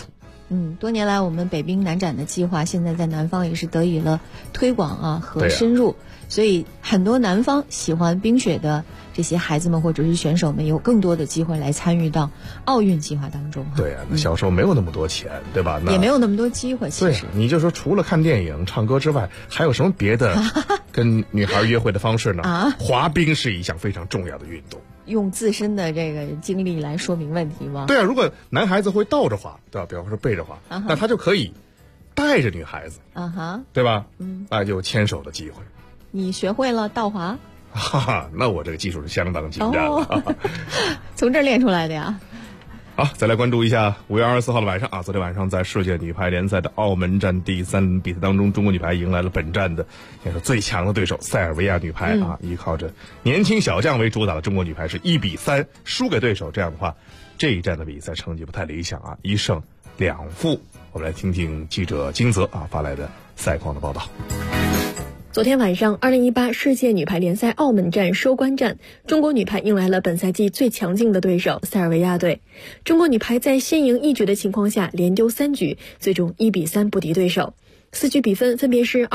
多年来我们北冰南展的计划，现在在南方也是得以了推广和深入，所以很多南方喜欢冰雪的这些孩子们或者是选手们有更多的机会来参与到奥运计划当中。 对啊，小时候没有那么多钱，对吧？ 也没有那么多机会。其实你就说除了看电影、唱歌之外，还有什么别的跟女孩约会的方式呢？滑冰是一项非常重要的运动。 用自身的这个经历来说明问题吗？ 对啊，如果男孩子会倒着滑，对吧？比方说背着滑，那他就可以带着女孩子，对吧？就有牵手的机会。 你学会了倒滑？ 那我这个技术是相当精湛了。 从这儿练出来的呀。 好，再来关注一下5月24号的晚上昨天晚上在世界女排联赛的澳门站第3轮比赛当中，中国女排迎来了本站的也是最强的对手塞尔维亚女排依靠着年轻小将为主导的中国女排是1-3输给对手，这样的话这一站的比赛成绩不太理想1胜2负。我们来听听记者金泽发来的赛况的报道。 昨天晚上2018世界女排联赛澳门站收官战，中国女排迎来了本赛季最强劲的对手塞尔维亚队。中国女排在先赢1局的情况下连丢3局，最终1-3不敌对手。4局比分分别是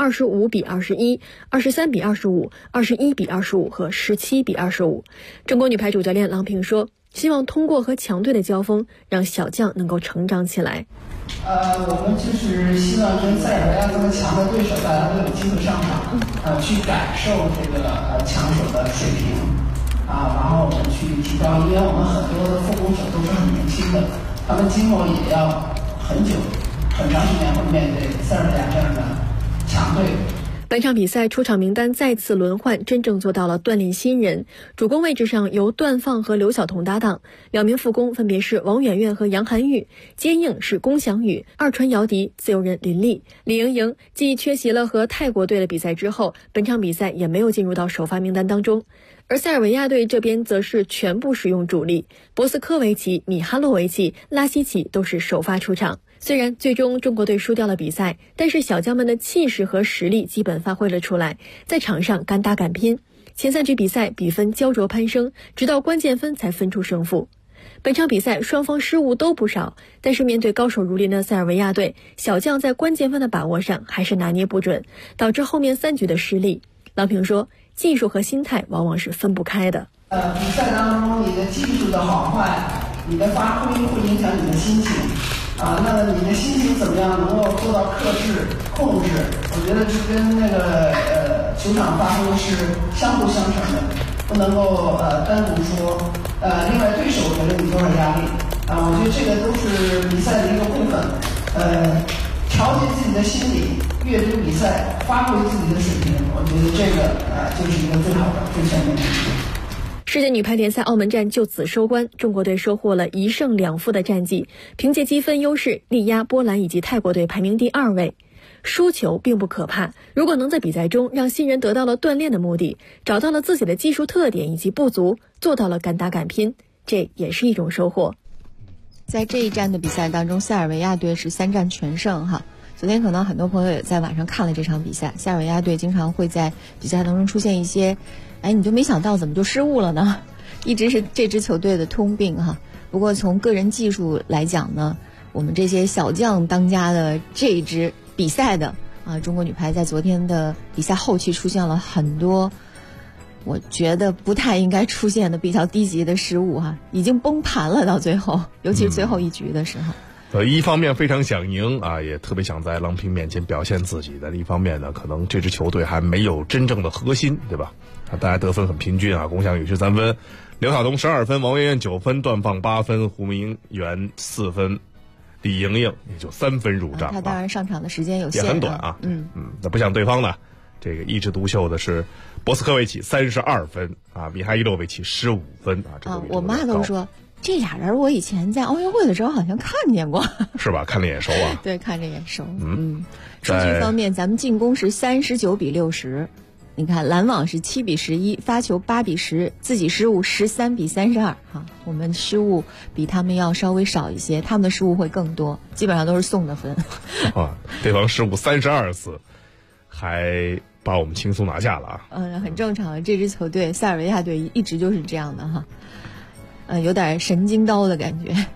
25-21、23-25、21-25和17-25。中国女排主教练郎平说，希望通过和强队的交锋，让小将能够成长起来。 我们就是希望跟塞尔维亚这么强的对手，大家都有机会上场，去感受这个强手的水平，然后我们去提高，因为我们很多的副攻手都是很年轻的，他们今后也要很长时间会面对塞尔维亚这样的强队。 本场比赛出场名单再次轮换，真正做到了锻炼新人。主攻位置上由段放和刘晓彤搭档，2名副攻分别是王媛媛和杨涵玉，接应是龚翔宇、二传姚笛、自由人林丽。李盈莹继缺席了和泰国队的比赛之后，本场比赛也没有进入到首发名单当中。而塞尔维亚队这边则是全部使用主力，博斯科维奇、米哈洛维奇、拉希奇都是首发出场。虽然最终中国队输掉了比赛，但是小将们的气势和实力基本发挥了出来，在场上敢打敢拼。前3局比赛比分焦灼攀升，直到关键分才分出胜负。本场比赛双方失误都不少，但是面对高手如林的塞尔维亚队，小将在关键分的把握上还是拿捏不准，导致后面3局的失利。郎平说，技术和心态往往是分不开的。 比赛当中你的技术的好坏，你的发挥会影响你的心情。那么你的心情怎么样能够做到克制控制，我觉得是跟那个球场发挥是相辅相成的，不能够单独说。另外对手给了你多少压力我觉得这个都是比赛的一个部分。调节自己的心理，阅读比赛，发挥自己的水平，我觉得这个就是一个最好的最全面的。 世界女排联赛澳门站就此收官，中国队收获了1胜2负的战绩，凭借积分优势力压波兰以及泰国队排名第2位。输球并不可怕，如果能在比赛中让新人得到了锻炼的目的，找到了自己的技术特点以及不足，做到了敢打敢拼，这也是一种收获。 在这一站的比赛当中，塞尔维亚队是3战全胜昨天可能很多朋友也在晚上看了这场比赛，塞尔维亚队经常会在比赛当中出现一些你就没想到怎么就失误了呢，一直是这支球队的通病不过从个人技术来讲呢，我们这些小将当家的这一支比赛的中国女排在昨天的比赛后期出现了很多我觉得不太应该出现的比较低级的失误已经崩盘了，到最后尤其是最后1局的时候。 一方面非常想赢也特别想在郎平面前表现自己的，一方面呢，可能这支球队还没有真正的核心，对吧？大家得分很平均龚翔宇13分，刘晓彤12分，王媛媛9分，段放8分，胡明媛4分，李盈莹也就3分入账。 他当然上场的时间有限， 也很短那不像对方呢，这个一枝独秀的是博斯科维奇32分米哈伊洛维奇15分我妈都说这俩人我以前在奥运会的时候好像看见过， 是吧？看着眼熟对，看着眼熟。数据方面，咱们进攻是39-60，你看拦网是7-11，发球8-10，自己失误13-32我们失误比他们要稍微少一些，他们的失误会更多，基本上都是送的分对方失误32次，还把我们轻松拿下了很正常，这支球队塞尔维亚队一直就是这样的有点神经刀的感觉。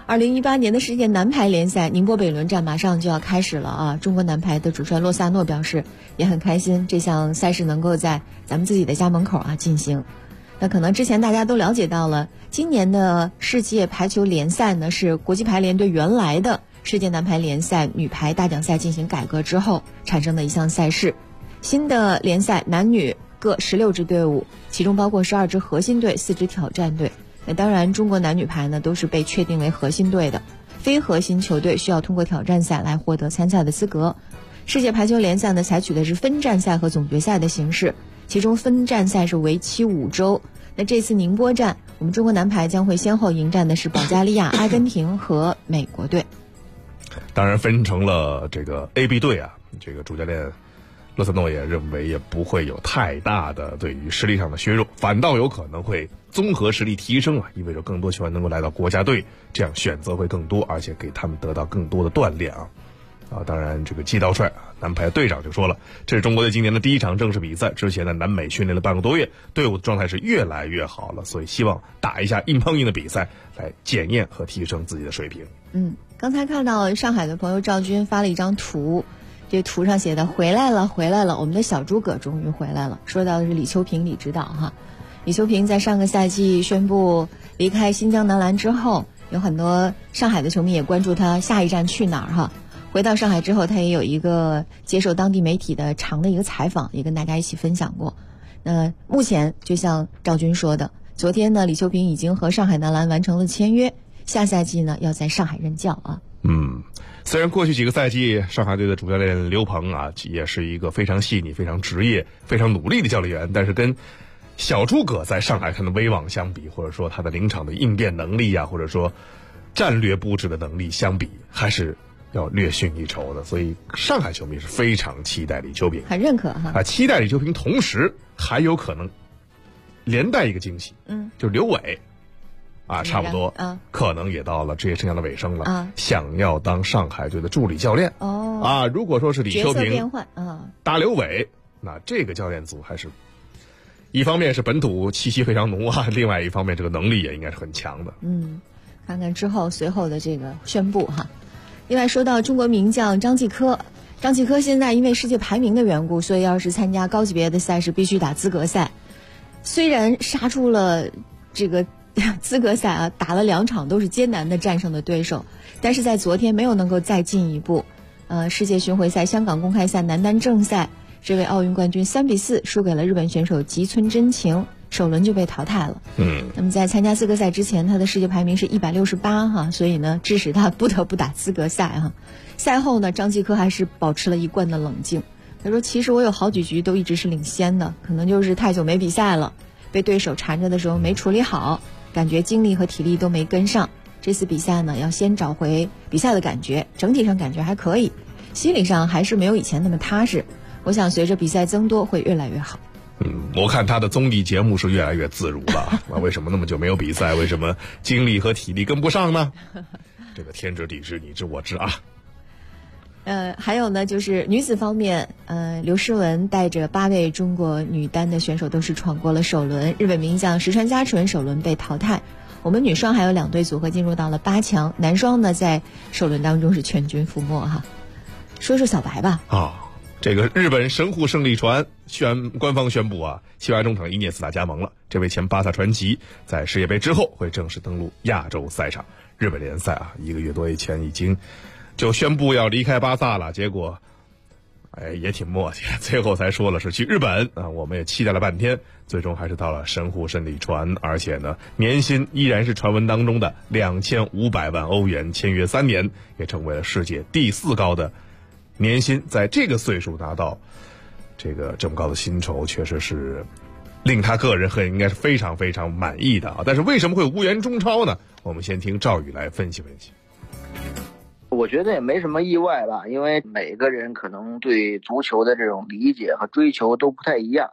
2018年的世界男排联赛宁波北轮战马上就要开始了啊！中国男排的主帅洛萨诺表示也很开心，这项赛事能够在咱们自己的家门口进行。那可能之前大家都了解到了，今年的世界排球联赛呢是国际排联对原来的世界男排联赛女排大奖赛进行改革之后产生的一项赛事。新的联赛男女各16支队伍，其中包括12支核心队、4支挑战队。那当然中国男女排呢都是被确定为核心队的，非核心球队需要通过挑战赛来获得参赛的资格。世界排球联赛呢采取的是分站赛和总决赛的形式，其中分站赛是为期5周。那这次宁波站，我们中国男排将会先后迎战的是保加利亚、阿根廷和美国队。 当然分成了这个 A、B 队啊，这个主教练洛萨诺也认为也不会有太大的对于实力上的削弱，反倒有可能会综合实力提升啊，意味着更多球员能够来到国家队，这样选择会更多，而且给他们得到更多的锻炼啊。当然这个季道帅男排队长就说了，这是中国队今年的第一场正式比赛，之前的南美训练了半个多月，队伍的状态是越来越好了，所以希望打一下硬碰硬的比赛来检验和提升自己的水平。 刚才看到上海的朋友赵军发了一张图，这图上写的回来了回来了，我们的小诸葛终于回来了。说到的是李秋平李指导哈，李秋平在上个赛季宣布离开新疆男篮之后，有很多上海的球迷也关注他下一站去哪儿哈。回到上海之后，他也有一个接受当地媒体的长的一个采访，也跟大家一起分享过。目前就像赵军说的，昨天呢，李秋平已经和上海男篮完成了签约，下赛季呢要在上海任教啊。 虽然过去几个赛季上海队的主教练刘鹏啊也是一个非常细腻、非常职业、非常努力的教练员，但是跟小诸葛在上海他的威望相比，或者说他的临场的应变能力啊，或者说战略布置的能力相比，还是要略逊一筹的。所以上海球迷是非常期待李秋平， 很认可哈期待李秋平，同时还有可能连带一个惊喜，就是刘伟差不多可能也到了职业生涯的尾声了，想要当上海队的助理教练如果说是李秋平变换搭刘伟，那这个教练组还是一方面是本土气息非常浓另外一方面这个能力也应该是很强的。 看看之后随后的这个宣布哈。另外说到中国名将张继科现在因为世界排名的缘故，所以要是参加高级别的赛事必须打资格赛。虽然杀出了这个资格赛打了2场都是艰难的战胜的对手，但是在昨天没有能够再进一步。世界巡回赛香港公开赛男单正赛，这位奥运冠军3比4输给了日本选手吉村真晴，首轮就被淘汰了。那么在参加资格赛之前，他的世界排名是168所以呢致使他不得不打资格赛赛后呢，张继科还是保持了一贯的冷静。他说其实我有好几局都一直是领先的，可能就是太久没比赛了，被对手缠着的时候没处理好，感觉精力和体力都没跟上。这次比赛呢要先找回比赛的感觉，整体上感觉还可以，心理上还是没有以前那么踏实，我想随着比赛增多会越来越好。 我看他的综艺节目是越来越自如了为什么那么久没有比赛，为什么精力和体力跟不上呢？这个天知地知你知我知还有呢就是女子方面，刘诗雯带着8位中国女单的选手都是闯过了首轮，日本名将石川佳纯首轮被淘汰。我们女双还有2队组合进入到了8强，男双呢在首轮当中是全军覆没说说小白吧。 这个日本神户胜利船官方宣布西班牙中场伊涅斯塔加盟了。这位前巴萨传奇在世界杯之后会正式登陆亚洲赛场。日本联赛1个月多以前已经就宣布要离开巴萨了，结果也挺默契，最后才说了是去日本我们也期待了半天，最终还是到了神户胜利船，而且呢年薪依然是传闻当中的2500万欧元，签约3年，也成为了世界第4高的年薪。在这个岁数拿到这么高的薪酬，确实是令他个人应该是非常非常满意的但是为什么会无缘中超呢？我们先听赵宇来分析分析。 我觉得也没什么意外吧，因为每个人可能对足球的这种理解和追求都不太一样。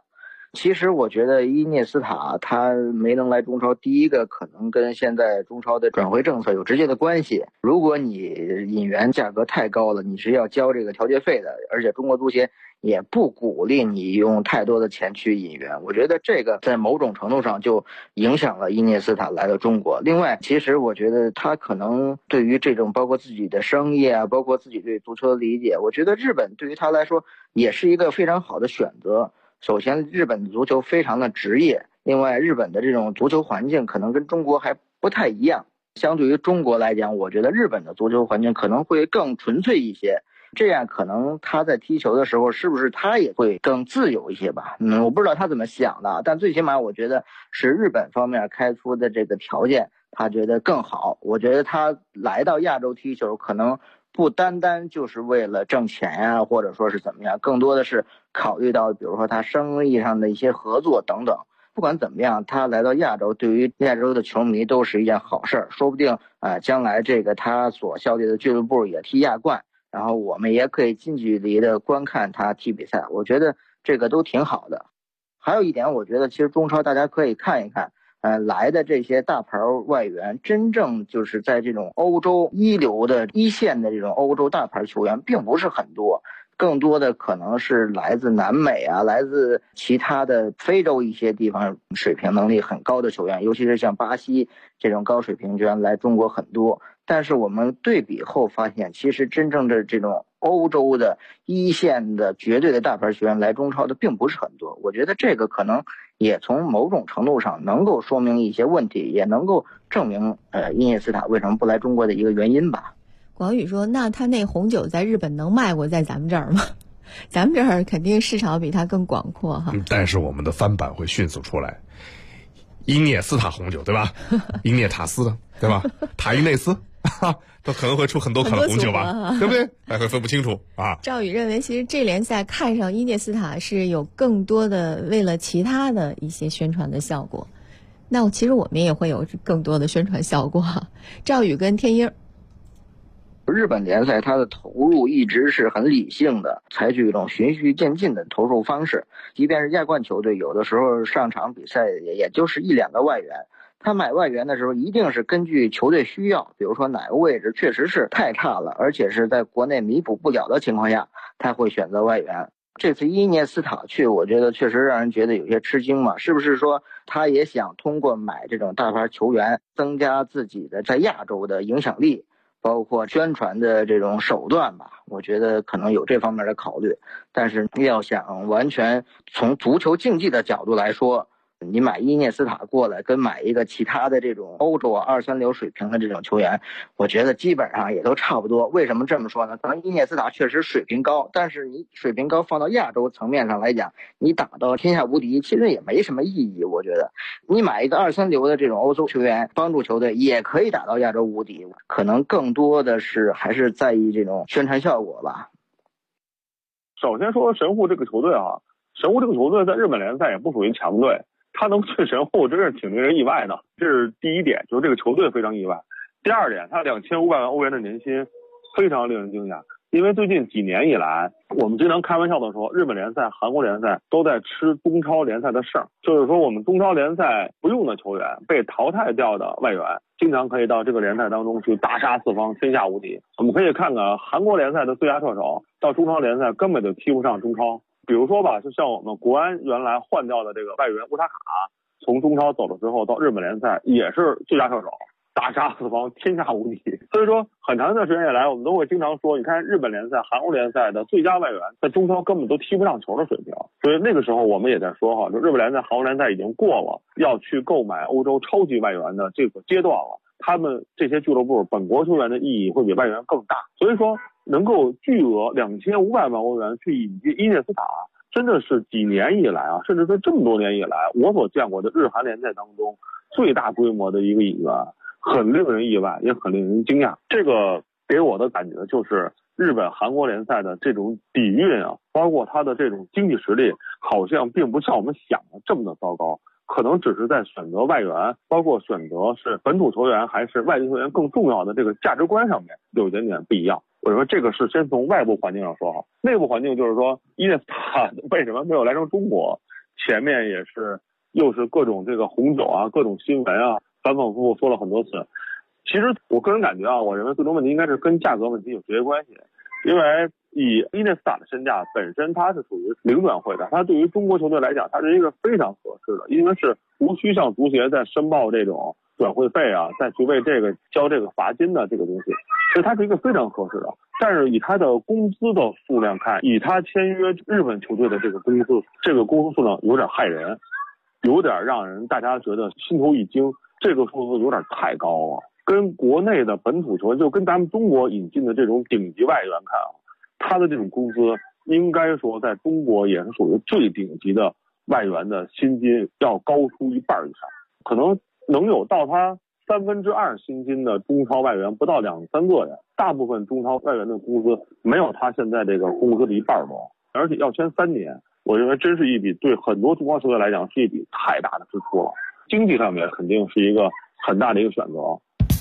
其实我觉得伊涅斯塔他没能来中超，第一个可能跟现在中超的转会政策有直接的关系。如果你引援价格太高了，你是要交这个调节费的，而且中国足协也不鼓励你用太多的钱去引援。我觉得这个在某种程度上就影响了伊涅斯塔来到中国。另外，其实我觉得他可能对于这种包括自己的生意啊，包括自己对足球的理解，我觉得日本对于他来说也是一个非常好的选择。首先，日本的足球非常的职业，另外日本的这种足球环境可能跟中国还不太一样。相对于中国来讲，我觉得日本的足球环境可能会更纯粹一些，这样可能他在踢球的时候是不是他也会更自由一些吧。我不知道他怎么想的，但最起码我觉得是日本方面开出的这个条件他觉得更好。我觉得他来到亚洲踢球可能不单单就是为了挣钱啊，或者说是怎么样，更多的是考虑到比如说他生意上的一些合作等等。不管怎么样，他来到亚洲对于亚洲的球迷都是一件好事儿，说不定将来这个他所效力的俱乐部也踢亚冠，然后我们也可以近距离的观看他踢比赛，我觉得这个都挺好的。还有一点，我觉得其实中超大家可以看一看来的这些大牌外援，真正就是在这种欧洲一流的一线的这种欧洲大牌球员并不是很多，更多的可能是来自南美啊，来自其他的非洲一些地方水平能力很高的球员，尤其是像巴西这种高水平球员来中国很多。但是我们对比后发现，其实真正的这种欧洲的一线的绝对的大牌球员来中超的并不是很多。我觉得这个可能也从某种程度上能够说明一些问题，也能够证明伊涅斯塔为什么不来中国的一个原因吧。 广宇说，那他那红酒在日本能卖过在咱们这儿吗？咱们这儿肯定市场比他更广阔哈。 但是我们的翻版会迅速出来，伊涅斯塔红酒对吧？伊涅塔斯的对吧？塔伊内斯都可能会出很多款的红酒吧，对不对？还会分不清楚啊。 赵宇认为，其实这联赛看上伊涅斯塔是有更多的为了其他的一些宣传的效果。那其实我们也会有更多的宣传效果。赵宇跟天鹰。 日本联赛它的投入一直是很理性的，采取一种循序渐进的投入方式。即便是亚冠球队，有的时候上场比赛也就是一两个外援，他买外援的时候一定是根据球队需要，比如说哪个位置确实是太差了，而且是在国内弥补不了的情况下，他会选择外援。这次伊涅斯塔去，我觉得确实让人觉得有些吃惊嘛，是不是说他也想通过买这种大牌球员增加自己的在亚洲的影响力，包括宣传的这种手段吧，我觉得可能有这方面的考虑。但是要想完全从足球竞技的角度来说，你买伊涅斯塔过来跟买一个其他的这种欧洲二三流水平的这种球员，我觉得基本上也都差不多。为什么这么说呢？可能伊涅斯塔确实水平高，但是你水平高放到亚洲层面上来讲，你打到天下无敌其实也没什么意义。我觉得你买一个二三流的这种欧洲球员帮助球队也可以打到亚洲无敌，可能更多的是还是在意这种宣传效果吧。 首先说神户这个球队神户这个球队在日本联赛也不属于强队，他能去神户真是挺令人意外的，这是第一点，就是这个球队非常意外。第二点，他2500万欧元的年薪非常令人惊讶，因为最近几年以来，我们经常开玩笑的说，日本联赛、韩国联赛都在吃中超联赛的剩，就是说我们中超联赛不用的球员，被淘汰掉的外援，经常可以到这个联赛当中去大杀四方，天下无敌。我们可以看看韩国联赛的最佳射手到中超联赛根本就踢不上中超。比如说吧，就像我们国安原来换掉的这个外援乌塔卡，从中超走了之后到日本联赛也是最佳射手，大杀四方，天下无敌。所以说很长一段时间以来，我们都会经常说，你看日本联赛、韩国联赛的最佳外援在中超根本都踢不上球的水平。所以那个时候我们也在说就日本联赛、韩国联赛已经过了要去购买欧洲超级外援的这个阶段了，他们这些俱乐部本国球员的意义会比外援更大。所以说能够巨额2500万欧元去引进伊涅斯塔，真的是几年以来甚至是这么多年以来我所见过的日韩联赛当中最大规模的一个引援，很令人意外，也很令人惊讶。这个给我的感觉就是日本、韩国联赛的这种底蕴包括它的这种经济实力，好像并不像我们想的这么的糟糕，可能只是在选择外援，包括选择是本土球员还是外地球员更重要的这个价值观上面有一点点不一样。我说这个是先从外部环境上说内部环境就是说伊涅斯塔为什么没有来成中国， 前面也是又是各种这个红酒啊，各种新闻啊，反反复复说了很多次。其实我个人感觉啊，我认为最终问题应该是跟价格问题有直接关系，因为以伊涅斯塔的身价本身它是属于零转会的，它对于中国球队来讲，它是一个非常合适的，因为是无需向足协再申报这种转会费啊，再去为这个交这个罚金的这个东西，所以它是一个非常合适的。但是以他的工资的数量看，以他签约日本球队的这个工资数量有点害人，有点让人大家觉得心头一惊，这个数字有点太高了。跟国内的本土球员，就跟咱们中国引进的这种顶级外援看啊，他的这种工资应该说在中国也是属于最顶级的外援的薪金要高出一半以上，可能能有到他2/3薪金的中超外援不到2-3个人，大部分中超外援的工资没有他现在这个工资的一半多，而且要签3年，我认为真是一笔对很多中超球队来讲是一笔太大的支出了，经济上面肯定是一个很大的一个选择。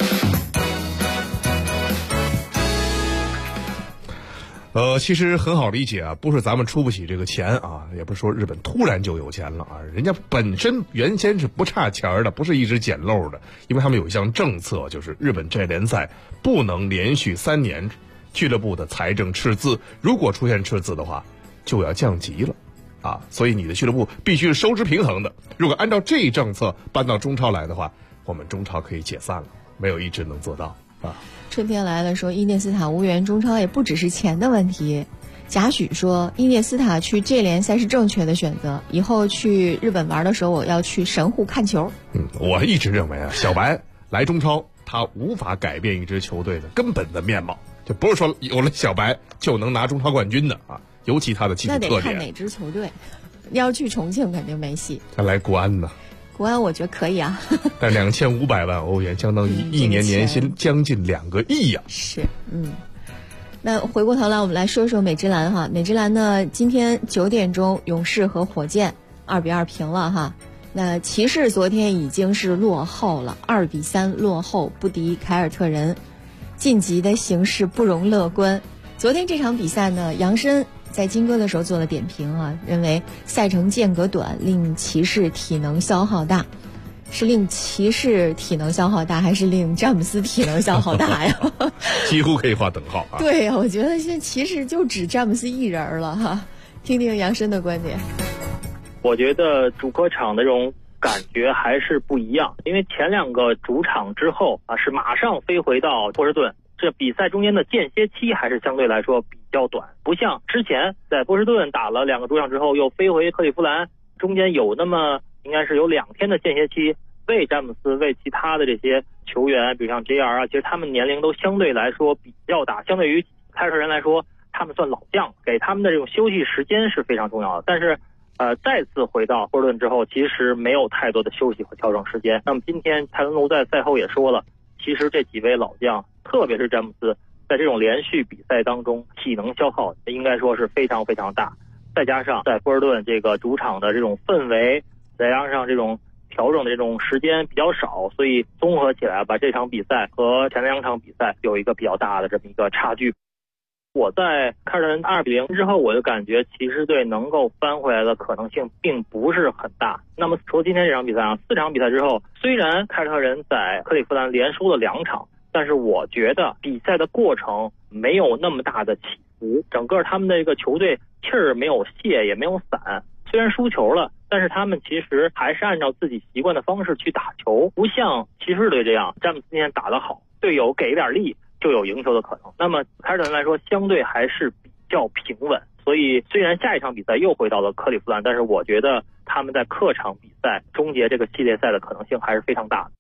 其实很好理解啊，不是咱们出不起这个钱啊，也不是说日本突然就有钱了啊，人家本身原先是不差钱的，不是一直捡漏的，因为他们有一项政策，就是日本这联赛不能连续3年俱乐部的财政赤字，如果出现赤字的话，就要降级了啊，所以你的俱乐部必须是收支平衡的。如果按照这一政策搬到中超来的话，我们中超可以解散了，没有一支能做到啊。 春天来了说伊涅斯塔无缘中超也不只是钱的问题。贾许说伊涅斯塔去这联赛是正确的选择，以后去日本玩的时候我要去神户看球。 我一直认为啊，小白来中超他无法改变一支球队的根本的面貌，就不是说有了小白就能拿中超冠军的啊，尤其他的技术特点。 那得看哪支球队，要去重庆肯定没戏。 他来国安呢？ 国安我觉得可以啊， 但2500万欧元相当于一年年薪将近2个亿呀。 是，那回过头来我们来说说美职篮哈，美职篮呢今天9点钟勇士和火箭2-2平了哈。那骑士昨天已经是落后了2-3落后不敌凯尔特人，晋级的形势不容乐观。昨天这场比赛呢，杨申在金歌的时候做了点评啊，认为赛程间隔短令骑士体能消耗大，是令骑士体能消耗大还是令詹姆斯体能消耗大呀？ 几乎可以画等号啊。 对呀，我觉得现在骑士就只詹姆斯一人了哈。听听杨申的观点。 我觉得主客场的这种感觉还是不一样，因为前2个主场之后啊是马上飞回到波士顿，这比赛中间的间歇期还是相对来说比较短，不像之前在波士顿打了2个主场之后又飞回克利夫兰，中间有那么应该是有2天的间歇期，为詹姆斯为其他的这些球员，比如像 JR 啊，其实他们年龄都相对来说比较大，相对于凯尔特人来说他们算老将，给他们的这种休息时间是非常重要的。但是再次回到波士顿之后，其实没有太多的休息和调整时间。那么今天泰伦卢在赛后也说了，其实这几位老将，特别是詹姆斯，在这种连续比赛当中体能消耗应该说是非常非常大，再加上在波士顿这个主场的这种氛围，再加上这种调整的这种时间比较少，所以综合起来把这场比赛和前2场比赛有一个比较大的这么一个差距。我在凯尔特人2-0之后，我就感觉骑士队能够翻回来的可能性并不是很大。那么除了今天这场比赛啊，4场比赛之后，虽然凯尔特人在克利夫兰连输了2场，但是我觉得比赛的过程没有那么大的起伏，整个他们的一个球队气儿没有泄也没有散，虽然输球了，但是他们其实还是按照自己习惯的方式去打球，不像骑士队这样，詹姆斯今天打得好，队友给点力就有赢球的可能。那么凯尔特人来说相对还是比较平稳，所以虽然下一场比赛又回到了克利夫兰，但是我觉得他们在客场比赛终结这个系列赛的可能性还是非常大的。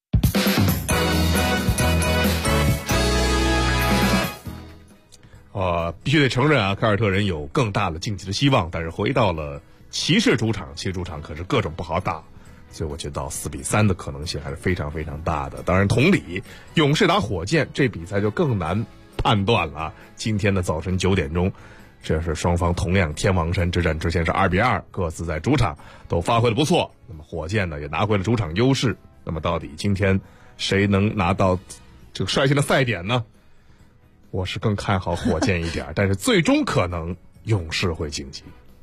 必须得承认啊，凯尔特人有更大的晋级的希望，但是回到了骑士主场，骑士主场可是各种不好打，所以我觉得到4-3的可能性还是非常非常大的。当然同理，勇士打火箭这比赛就更难判断了啊。今天的早晨9点钟，这是双方同样天王山之战之前是2-2，各自在主场都发挥得不错，那么火箭呢也拿回了主场优势，那么到底今天谁能拿到这个率先的赛点呢？我是更看好火箭一点，但是最终可能勇士会晋级。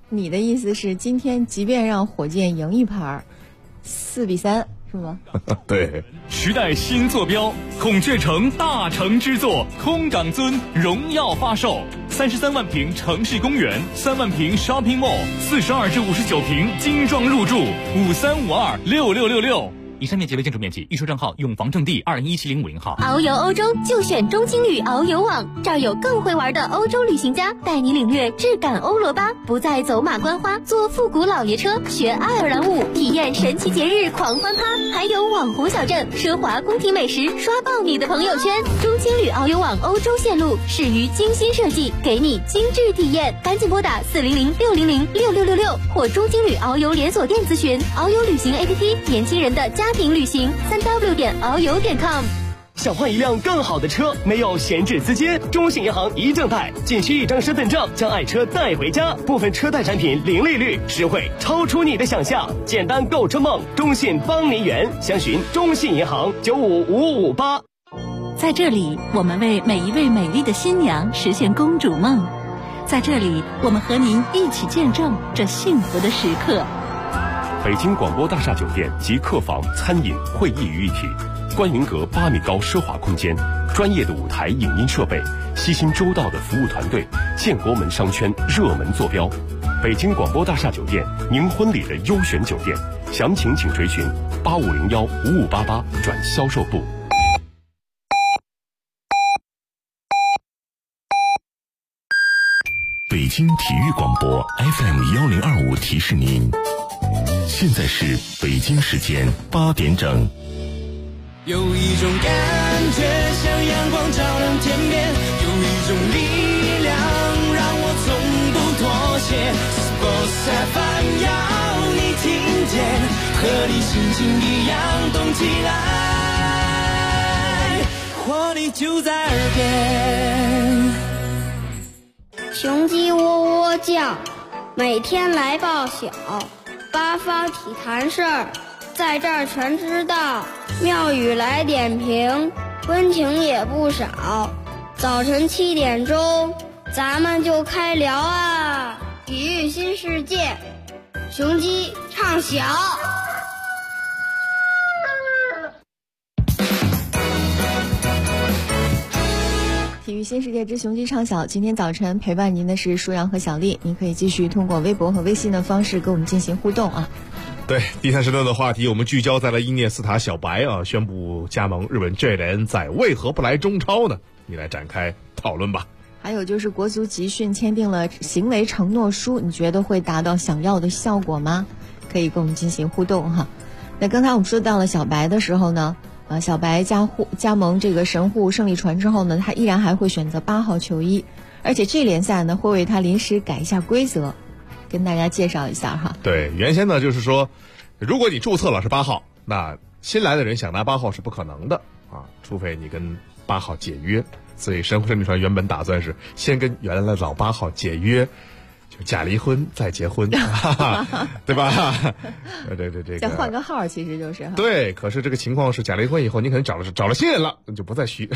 你的意思是今天即便让火箭赢一盘，4-3是吗？ 对。 时代新坐标，孔雀城大成之作空港尊荣耀发售，33万平城市公园，3万平 shopping mall，42至59平精装入住，53526666。以上面积为建筑面积，预售账号永房正地2017051号。 遨游欧洲就选中青旅遨游网，这儿有更会玩的欧洲旅行家，带你领略质感欧罗巴，不再走马观花，坐复古老爷车，学爱尔兰舞，体验神奇节日狂欢趴，还有网红小镇、奢华宫廷美食，刷爆你的朋友圈。中青旅遨游网欧洲线路始于精心设计，给你精致体验，赶紧拨打400-600-6666或中青旅遨游连锁店咨询。遨游旅行 APP， 年轻人的家庭旅行，3w.遨游.com。 想换一辆更好的车，没有闲置资金，中信银行一证贷，仅需1张身份证，将爱车带回家。部分车贷产品零利率，实惠超出你的想象。简单购车梦，中信帮您圆。详询中信银行95558。 在这里，我们为每一位美丽的新娘实现公主梦。在这里，我们和您一起见证这幸福的时刻。 北京广播大厦酒店集客房、餐饮、会议于一体，观云阁8米高奢华空间，专业的舞台影音设备，悉心周到的服务团队，建国门商圈热门坐标。北京广播大厦酒店，您婚礼的优选酒店，详情请垂询8501-5588转销售部。北京体育广播 FM1025提示您，现在是北京时间8点整。 有一种感觉像阳光照亮天边，有一种力量让我从不妥协。Sports FM 要你听见，和你心情一样动起来，活力就在耳边。 雄鸡喔喔叫，每天来报晓，八方体坛事儿，在这儿全知道。妙语来点评，温情也不少。早晨7点钟，咱们就开聊啊！体育新世界，雄鸡唱晓。 体育新世界之雄鸡唱晓，今天早晨陪伴您的是舒阳和小丽，您可以继续通过微博和微信的方式跟我们进行互动啊。 对，第3时段的话题我们聚焦在了伊涅斯塔小白啊宣布加盟日本 J 联赛，为何不来中超呢？你来展开讨论吧。 还有就是国足集训签订了行为承诺书，你觉得会达到想要的效果吗？可以跟我们进行互动哈。那刚才我们说到了小白的时候呢，小白加盟这个神户胜利船之后呢，他依然还会选择8号球衣，而且这联赛呢会为他临时改一下规则，跟大家介绍一下哈。 对，原先呢就是说，如果你注册了是8号，那新来的人想拿8号是不可能的啊，除非你跟8号解约。所以神户胜利船原本打算是先跟原来的老8号解约，就假离婚再结婚，对吧？这再换个号其实就是对。可是这个情况是假离婚以后，你可能找了新人了，就不再续。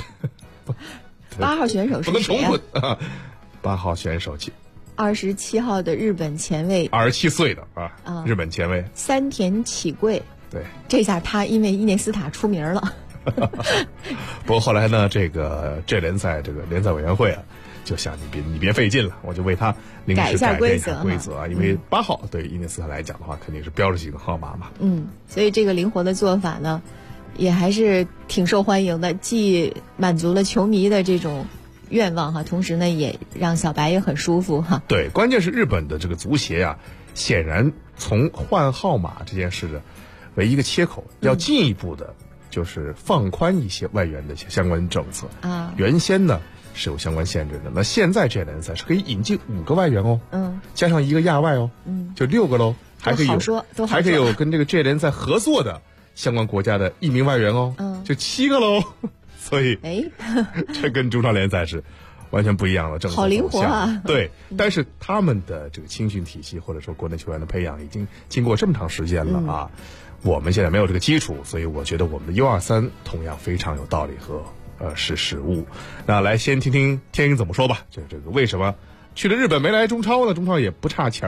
8号选手是谁啊？ 不能重混啊！8号选手 27号的日本前卫 ，27岁的日本前卫山田启贵。 对， 这下他因为伊涅斯塔出名了。 不过后来呢，这联赛这个联赛委员会啊，就想你别费劲了，我就为他临时改变一下规则啊，因为8号对于伊涅斯塔来讲的话，肯定是标志性号码嘛。 所以这个灵活的做法呢，也还是挺受欢迎的，既满足了球迷的这种愿望哈，同时呢也让小白也很舒服哈。 对，关键是日本的这个足协啊，显然从换号码这件事的为一个切口，要进一步的就是放宽一些外援的一些相关政策啊。 原先呢是有相关限制的，那现在这联赛是可以引进5个外援哦，加上1个亚外哦，就6个喽，还可以有跟这个这联赛合作的相关国家的1名外援哦，就7个喽。所以这跟中超联赛是完全不一样的政策， 好灵活啊！ 对，但是他们的这个青训体系或者说国内球员的培养已经经过这么长时间了啊。我们现在没有这个基础，所以我觉得我们的U23同样非常有道理和是实务。那来先听听天鹰怎么说吧。这个为什么去了日本没来中超呢？中超也不差钱啊。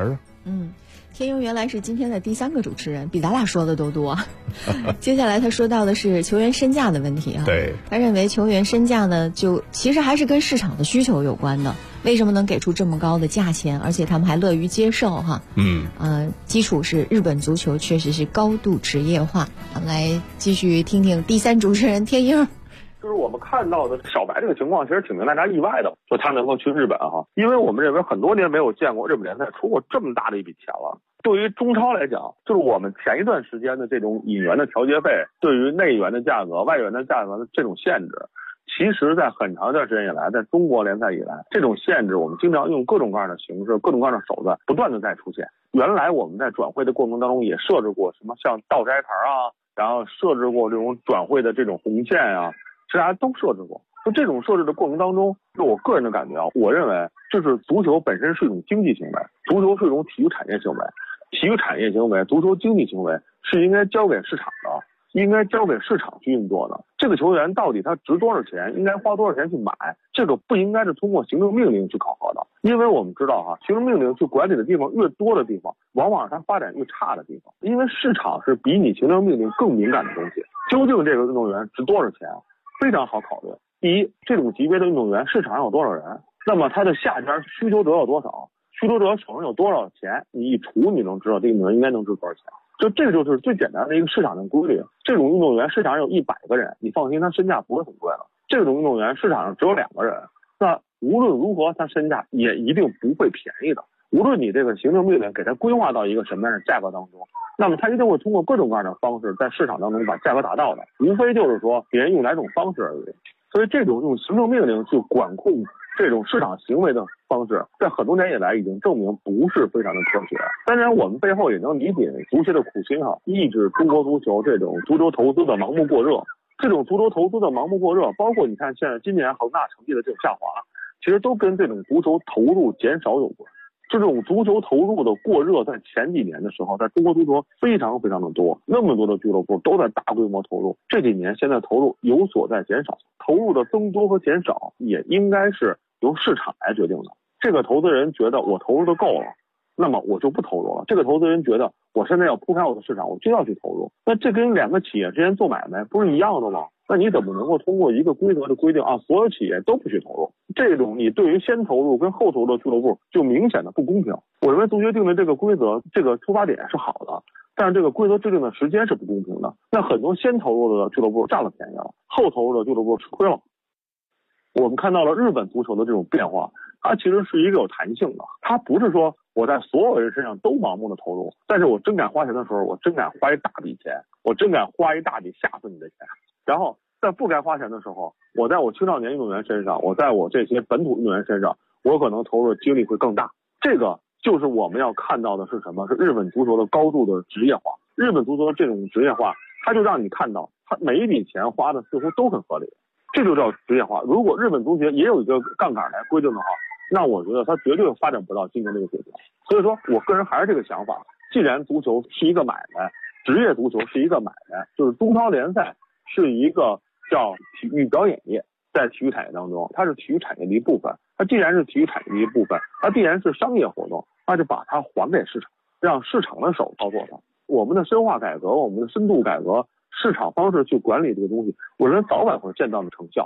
天鹰原来是今天的第3个主持人，比咱俩说的都多。接下来他说到的是球员身价的问题啊。 对， 他认为球员身价呢，就其实还是跟市场的需求有关的。为什么能给出这么高的价钱，而且他们还乐于接受哈？基础是日本足球确实是高度职业化。来继续听听第3主持人天鹰。 就是我们看到的小白这个情况，其实挺令大家意外的，说他能够去日本哈，因为我们认为很多年没有见过日本联赛出过这么大的一笔钱了。对于中超来讲，就是我们前一段时间的这种引援的调节费，对于内援的价格、外援的价格的这种限制，其实在很长一段时间以来，在中国联赛以来，这种限制我们经常用各种各样的形式、各种各样的手段不断的在出现。原来我们在转会的过程当中也设置过什么像倒摘牌啊，然后设置过这种转会的这种红线啊，其实大家都设置过。就这种设置的过程当中，就我个人的感觉啊，我认为就是足球本身是一种经济行为，足球是一种体育产业行为，体育产业行为、足球经济行为是应该交给市场的，应该交给市场去运作的。这个球员到底他值多少钱，应该花多少钱去买，这个不应该是通过行政命令去考核的。因为我们知道哈，行政命令去管理的地方越多的地方，往往是它发展越差的地方。因为市场是比你行政命令更敏感的东西。究竟这个运动员值多少钱，非常好考虑。第一，这种级别的运动员市场上有多少人，那么他的下家需求者有多少，需求者手上有多少钱，你一除你能知道这个运动员应该能值多少钱。就这个就是最简单的一个市场的规律。这种运动员市场上有100个人，你放心，他身价不会很贵了。这种运动员市场上只有2个人，那无论如何他身价也一定不会便宜的。无论你这个行政命令给他规划到一个什么样的价格当中，那么他一定会通过各种各样的方式在市场当中把价格达到的，无非就是说别人用哪种方式而已。所以这种用行政命令去管控这种市场行为的方式，在很多年以来已经证明不是非常的科学。当然我们背后也能理解足协的苦心哈，抑制中国足球这种足球投资的盲目过热。这种足球投资的盲目过热，包括你看现在今年恒大成绩的这种下滑，其实都跟这种足球投入减少有关。这种足球投入的过热，在前几年的时候，在中国足球非常非常的多，那么多的俱乐部都在大规模投入。这几年现在投入有所在减少，投入的增多和减少也应该是由市场来决定的。这个投资人觉得我投入的够了，那么我就不投入了。这个投资人觉得我现在要铺开我的市场，我就要去投入。那这跟2个企业之间做买卖不是一样的吗？那你怎么能够通过一个规则的规定啊，所有企业都不许投入？这种你对于先投入跟后投入的俱乐部就明显的不公平。我认为足协定的这个规则，这个出发点是好的，但是这个规则制定的时间是不公平的。那很多先投入的俱乐部占了便宜了，后投入的俱乐部吃亏了。我们看到了日本足球的这种变化，它其实是一个有弹性的，它不是说我在所有人身上都盲目的投入，但是我真敢花钱的时候，我真敢花一大笔钱，我真敢花一大笔吓死你的钱。然后在不该花钱的时候，我在我青少年运动员身上，我在我这些本土运动员身上，我可能投入的精力会更大。这个就是我们要看到的是什么？是日本足球的高度的职业化。日本足球的这种职业化，它就让你看到，它每一笔钱花的似乎都很合理。这就叫职业化。如果日本足协也有一个杠杆来规定的话，那我觉得它绝对发展不到今天这个水平。所以说我个人还是这个想法，既然足球是一个买卖，职业足球是一个买卖，就是中超联赛是一个叫体育表演业，在体育产业当中，它是体育产业的一部分。它既然是体育产业的一部分，它必然是商业活动，那就把它还给市场，让市场的手操作它。我们的深化改革，我们的深度改革，市场方式去管理这个东西，我认为早晚会见到的成效。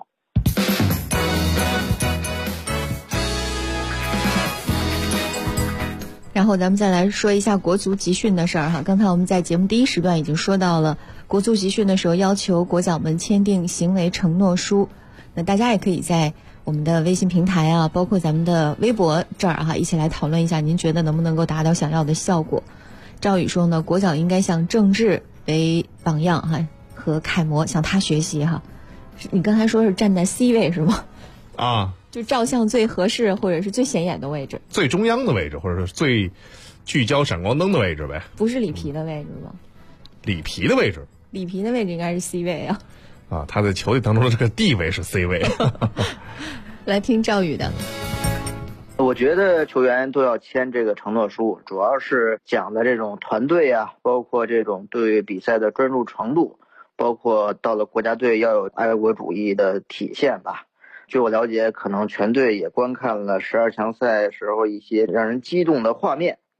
然后咱们再来说一下国足集训的事儿哈。刚才我们在节目第一时段已经说到了，国足集训的时候要求国脚们签订行为承诺书。那大家也可以在我们的微信平台啊，包括咱们的微博这儿哈，一起来讨论一下，您觉得能不能够达到想要的效果？赵宇说呢，国脚应该向郑智为榜样哈，和楷模向他学习哈。你刚才说是站在 C 位是吗？ 啊。 就照相最合适或者是最显眼的位置， 最中央的位置，或者是最聚焦闪光灯的位置呗。 不是里皮的位置吗？ 里皮的位置， 里皮的位置应该是 C 位啊。 啊，他在球队当中的这个地位是 C 位。 来听赵宇的。 我觉得球员都要签这个承诺书，主要是讲的这种团队啊，包括这种对比赛的专注程度，包括到了国家队要有爱国主义的体现吧。据我了解，可能全队也观看了12强赛时候一些让人激动的画面，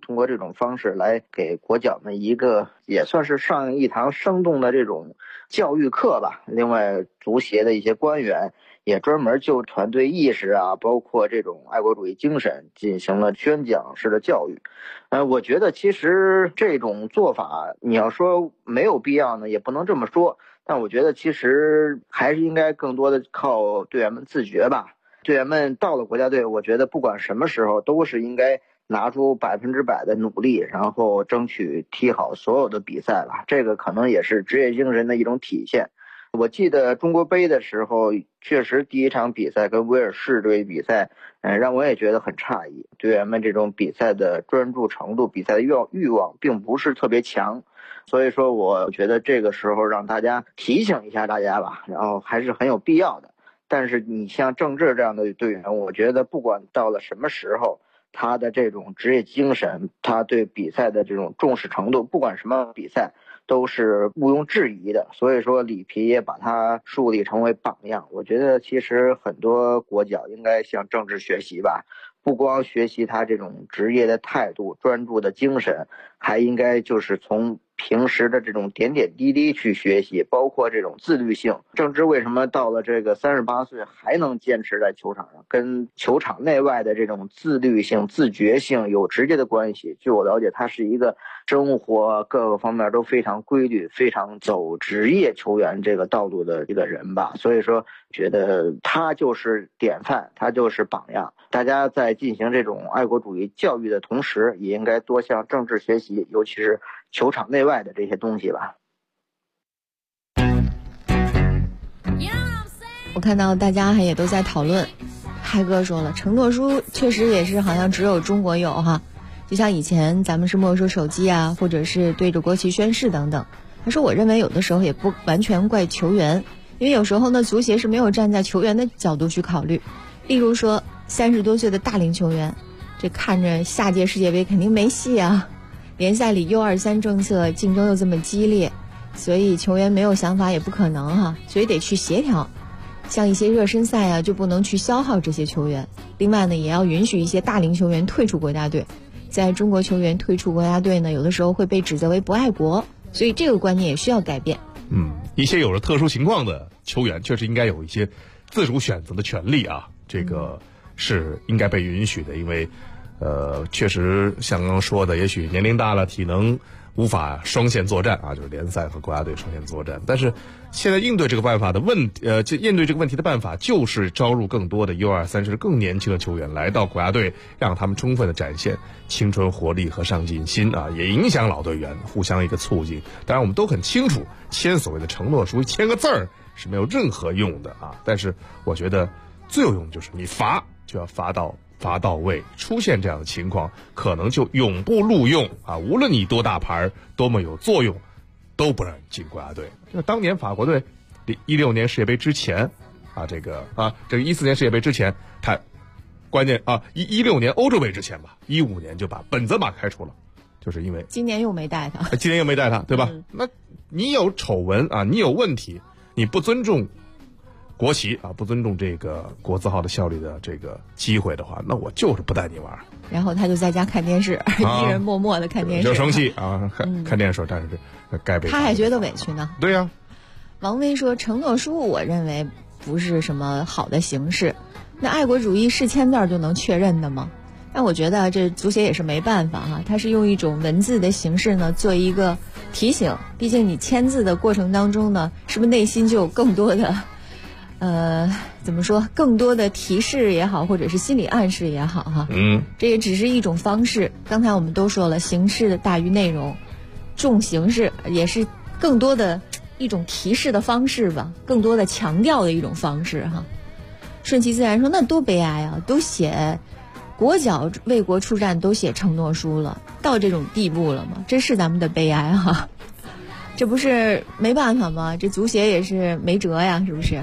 通过这种方式来给国脚们一个也算是上一堂生动的这种教育课吧。另外，足协的一些官员也专门就团队意识啊，包括这种爱国主义精神进行了宣讲式的教育。我觉得其实这种做法，你要说没有必要呢，也不能这么说。但我觉得其实还是应该更多的靠队员们自觉吧。队员们到了国家队，我觉得不管什么时候都是应该拿出100%的努力，然后争取踢好所有的比赛了。这个可能也是职业精神的一种体现。我记得中国杯的时候，确实第一场比赛跟威尔士队比赛，让我也觉得很诧异，队员们这种比赛的专注程度、比赛的欲望并不是特别强。所以说我觉得这个时候让大家提醒一下大家吧，然后还是很有必要的。但是你像郑智这样的队员，我觉得不管到了什么时候，他的这种职业精神，他对比赛的这种重视程度，不管什么比赛都是毋庸置疑的。所以说里皮也把他树立成为榜样。我觉得其实很多国脚应该向郑智学习吧，不光学习他这种职业的态度、专注的精神，还应该就是从平时的这种点点滴滴去学习，包括这种自律性。郑智为什么到了这个38岁还能坚持在球场上，跟球场内外的这种自律性、自觉性有直接的关系。据我了解，他是一个生活各个方面都非常规律、非常走职业球员这个道路的一个人吧。所以说觉得他就是典范，他就是榜样。大家在进行这种爱国主义教育的同时，也应该多向郑智学习，尤其是球场内外的这些东西吧。 我看到大家也都在讨论，嗨哥说了，承诺书确实也是好像只有中国有哈，就像以前咱们是没收手机啊，或者是对着国旗宣誓等等。他说我认为有的时候也不完全怪球员，因为有时候呢足协是没有站在球员的角度去考虑。例如说30多岁的大龄球员，这看着下届世界杯肯定没戏啊，联赛里U23政策竞争又这么激烈，所以球员没有想法也不可能哈，所以得去协调。像一些热身赛啊，就不能去消耗这些球员。另外呢，也要允许一些大龄球员退出国家队。在中国球员退出国家队呢，有的时候会被指责为不爱国，所以这个观念也需要改变。 一些有着特殊情况的球员，确实应该有一些自主选择的权利啊，这个是应该被允许的。因为确实像刚刚说的，也许年龄大了，体能无法双线作战啊，就是联赛和国家队双线作战。但是现在应对这个办法的应对这个问题的办法，就是招入更多的U23甚至更年轻的球员来到国家队，让他们充分的展现青春活力和上进心啊，也影响老队员，互相一个促进。当然我们都很清楚，签所谓的承诺书，签个字儿是没有任何用的啊。但是我觉得最有用就是你罚就要罚到位，出现这样的情况，可能就永不录用啊！无论你多大牌，多么有作用，都不让你进国家队。就当年法国队16年世界杯之前这个14年世界杯之前，他关键16年欧洲杯之前吧，15年就把本泽马开除了，就是因为今年又没带他， 对吧？那你有丑闻啊，你有问题，你不尊重国旗啊，不尊重这个国字号的效力的这个机会的话，那我就是不带你玩。 然后他就在家看电视，一人默默的看电视， 就生气啊，看电视，但是该被他还觉得委屈呢。 对呀。 王威说，承诺书我认为不是什么好的形式，那爱国主义是签字就能确认的吗？但我觉得这足协也是没办法哈，他是用一种文字的形式呢做一个提醒，毕竟你签字的过程当中呢，是不是内心就有更多的怎么说，更多的提示也好，或者是心理暗示也好哈，这也只是一种方式。刚才我们都说了，形式大于内容，重形式也是更多的一种提示的方式吧，更多的强调的一种方式哈。顺其自然说，那多悲哀啊，都写国脚为国出战都写承诺书了，到这种地步了吗？这是咱们的悲哀哈，这不是没办法吗？这足协也是没辙呀，是不是？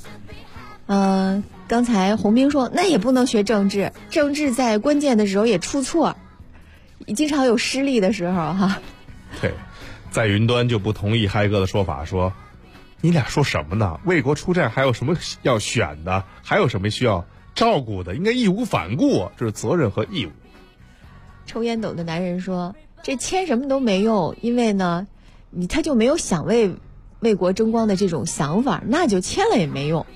刚才洪兵说，那也不能学政治，政治在关键的时候也出错，经常有失利的时候哈。 对，在云端就不同意嗨哥的说法，说你俩说什么呢？为国出战还有什么要选的？还有什么需要照顾的？应该义无反顾，这是责任和义务。 抽烟斗的男人说：“这签什么都没用，因为呢，他就没有想为国争光的这种想法，那就签了也没用。”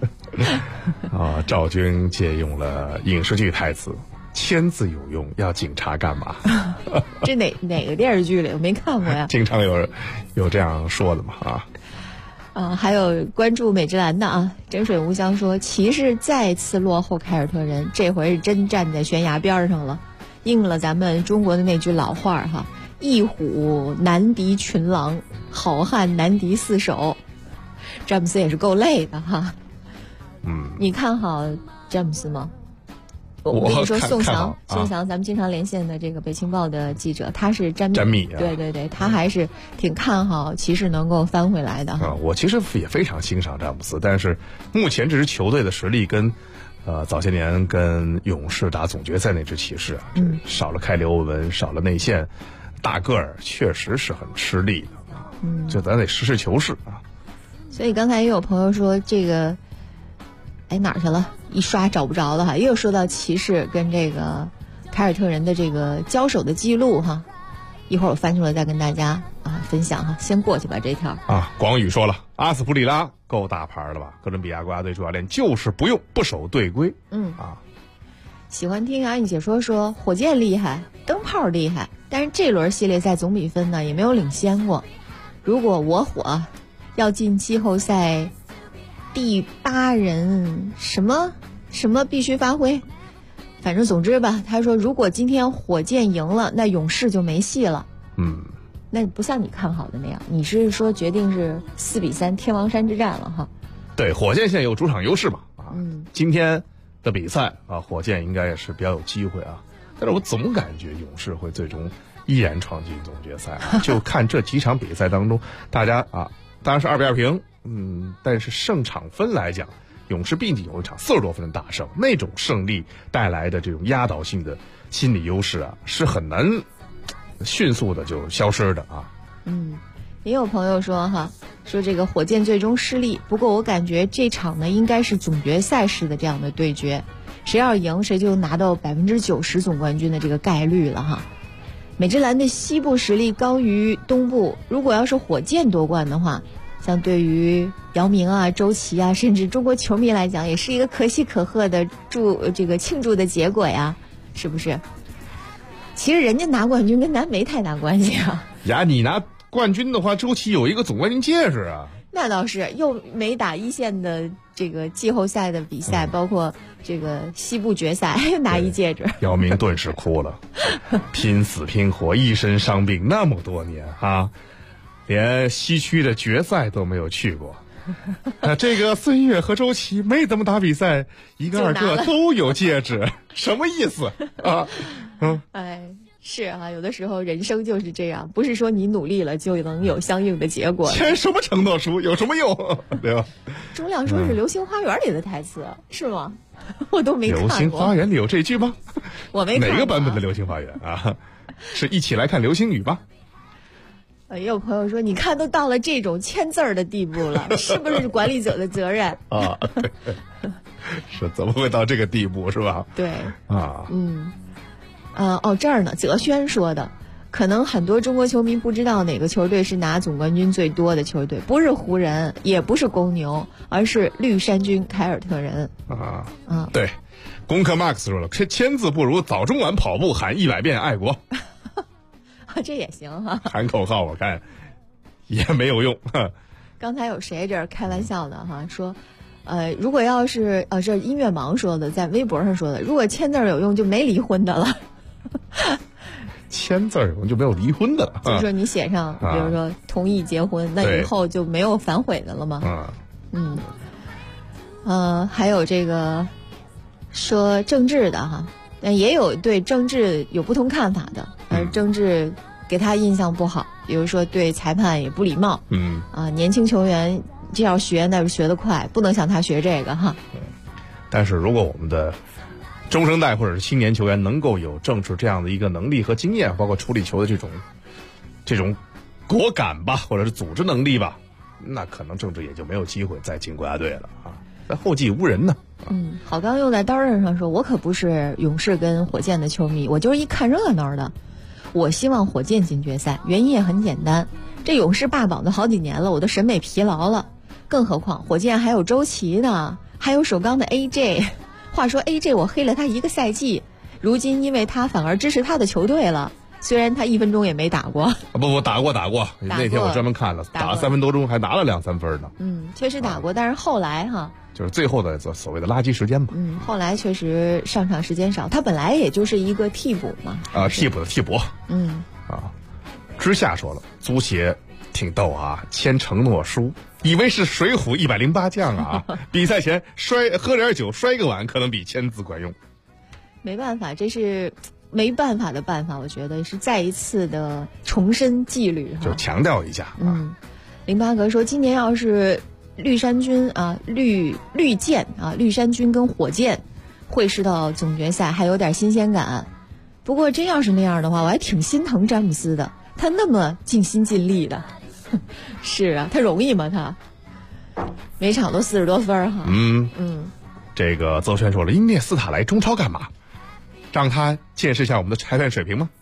赵军借用了影视剧台词：“签字有用，要警察干嘛？” 这哪个电视剧里我没看过呀？ 经常有这样说的嘛还有关注美职篮的啊，真水无香说，骑士再次落后凯尔特人，这回是真站在悬崖边上了，应了咱们中国的那句老话哈，一虎难敌群狼，好汉难敌四手。詹姆斯也是够累的哈。你看好詹姆斯吗？我跟你说，宋翔，咱们经常连线的这个北青报的记者，他是詹密，对，他还是挺看好骑士能够翻回来的哈。 我其实也非常欣赏詹姆斯，但是目前这支球队的实力跟早些年跟勇士打总决赛那支骑士啊，少了凯里欧文，少了内线，大个儿确实是很吃力的啊。就咱得实事求是啊。 所以刚才也有朋友说这个，哪儿去了？一刷找不着了哈，又说到骑士跟这个凯尔特人的这个交手的记录哈，一会儿我翻出来再跟大家分享哈，先过去吧这条广宇说了，阿斯普里拉够大牌了吧？哥伦比亚国家队主教练就是不守队规。 喜欢听阿颖解说火箭厉害，灯泡厉害，但是这轮系列赛总比分呢也没有领先过。如果我火要进季后赛，第8人什么必须发挥，反正总之吧，他说如果今天火箭赢了，那勇士就没戏了。那不像你看好的那样，你是说决定是4-3天王山之战了哈？ 对，火箭现在有主场优势嘛今天的比赛火箭应该也是比较有机会啊，但是我总感觉勇士会最终依然闯进总决赛就看这几场比赛当中，大家当然是2-2平。但是胜场分来讲，勇士毕竟有一场40多分的大胜，那种胜利带来的这种压倒性的心理优势是很难迅速的就消失的啊。 也有朋友说这个火箭最终失利，不过我感觉这场呢应该是总决赛式的这样的对决，谁要赢谁就拿到90%总冠军的这个概率了哈。美职篮的西部实力高于东部，如果要是火箭夺冠的话，像对于姚明周琦甚至中国球迷来讲，也是一个可喜可贺的庆祝的结果呀，是不是？其实人家拿冠军跟咱没太大关系你拿冠军的话，周琦有一个总冠军戒指啊。 那倒是，又没打一线的这个季后赛的比赛，包括这个西部决赛，又拿一戒指。 姚明顿时哭了，拼死拼活，一身伤病那么多年连西区的决赛都没有去过。这个孙悦和周琦没怎么打比赛，一个二个都有戒指，什么意思是有的时候人生就是这样，不是说你努力了就能有相应的结果。 签什么承诺书有什么用，对吧？ 钟亮说是《流星花园》里的台词，是吗？我都没看过。 流星花园里有这句吗？ 我没看过。 哪个版本的《流星花园》是一起来看流星雨吧？ 也有朋友说，你看都到了这种签字的地步了，是不是管理者的责任是怎么会到这个地步，是吧？ 对这儿呢，泽轩说的，可能很多中国球迷不知道哪个球队是拿总冠军最多的球队，不是湖人，也不是公牛，而是绿衫军凯尔特人对，功课 Max 说了，签字不如早中晚跑步喊100遍爱国这也行喊口号我看也没有用刚才有谁这儿开玩笑的说如果要是这音乐盲说的，在微博上说的，如果签字有用就没离婚的了签字有用就没有离婚的了， 就是说你写上比如说同意结婚，那以后就没有反悔的了吗？还有这个说政治的但也有对政治有不同看法的，而政治给他印象不好，比如说对裁判也不礼貌。年轻球员这要学那是学得快，不能像他学这个但是如果我们的中生代或者是青年球员能够有政治这样的一个能力和经验，包括处理球的这种果敢吧，或者是组织能力吧，那可能政治也就没有机会再进国家队了在后继无人呢。 郝刚又在刀刃上说，我可不是勇士跟火箭的球迷，我就是一看热闹的。我希望火箭进决赛，原因也很简单，这勇士霸榜都好几年了，我都审美疲劳了。更何况火箭还有周琦呢，还有首钢的 AJ。话说 AJ 我黑了他一个赛季，如今因为他反而支持他的球队了，虽然他1分钟也没打过。 不，打过。那天我专门看了，打了3分多钟，还拿了2-3分呢。 确实打过，但是后来就是最后的所谓的垃圾时间嘛。 后来确实上场时间少，他本来也就是一个替补嘛。 替补的替补。之夏说了，足协挺逗啊，签承诺书，以为是水浒108将啊，比赛前喝点酒摔个碗，可能比签字管用。 没办法，这是没办法的办法，我觉得是再一次的重申纪律， 就强调一下。 林巴格说，今年要是绿衫军啊，绿箭啊，绿衫军跟火箭会师到总决赛，还有点新鲜感。不过真要是那样的话，我还挺心疼詹姆斯的，他那么尽心尽力的。是啊，他容易吗？他每场都40多分哈。 这个邹璇说了，因涅斯塔来中超干嘛？让他见识一下我们的裁判水平吗？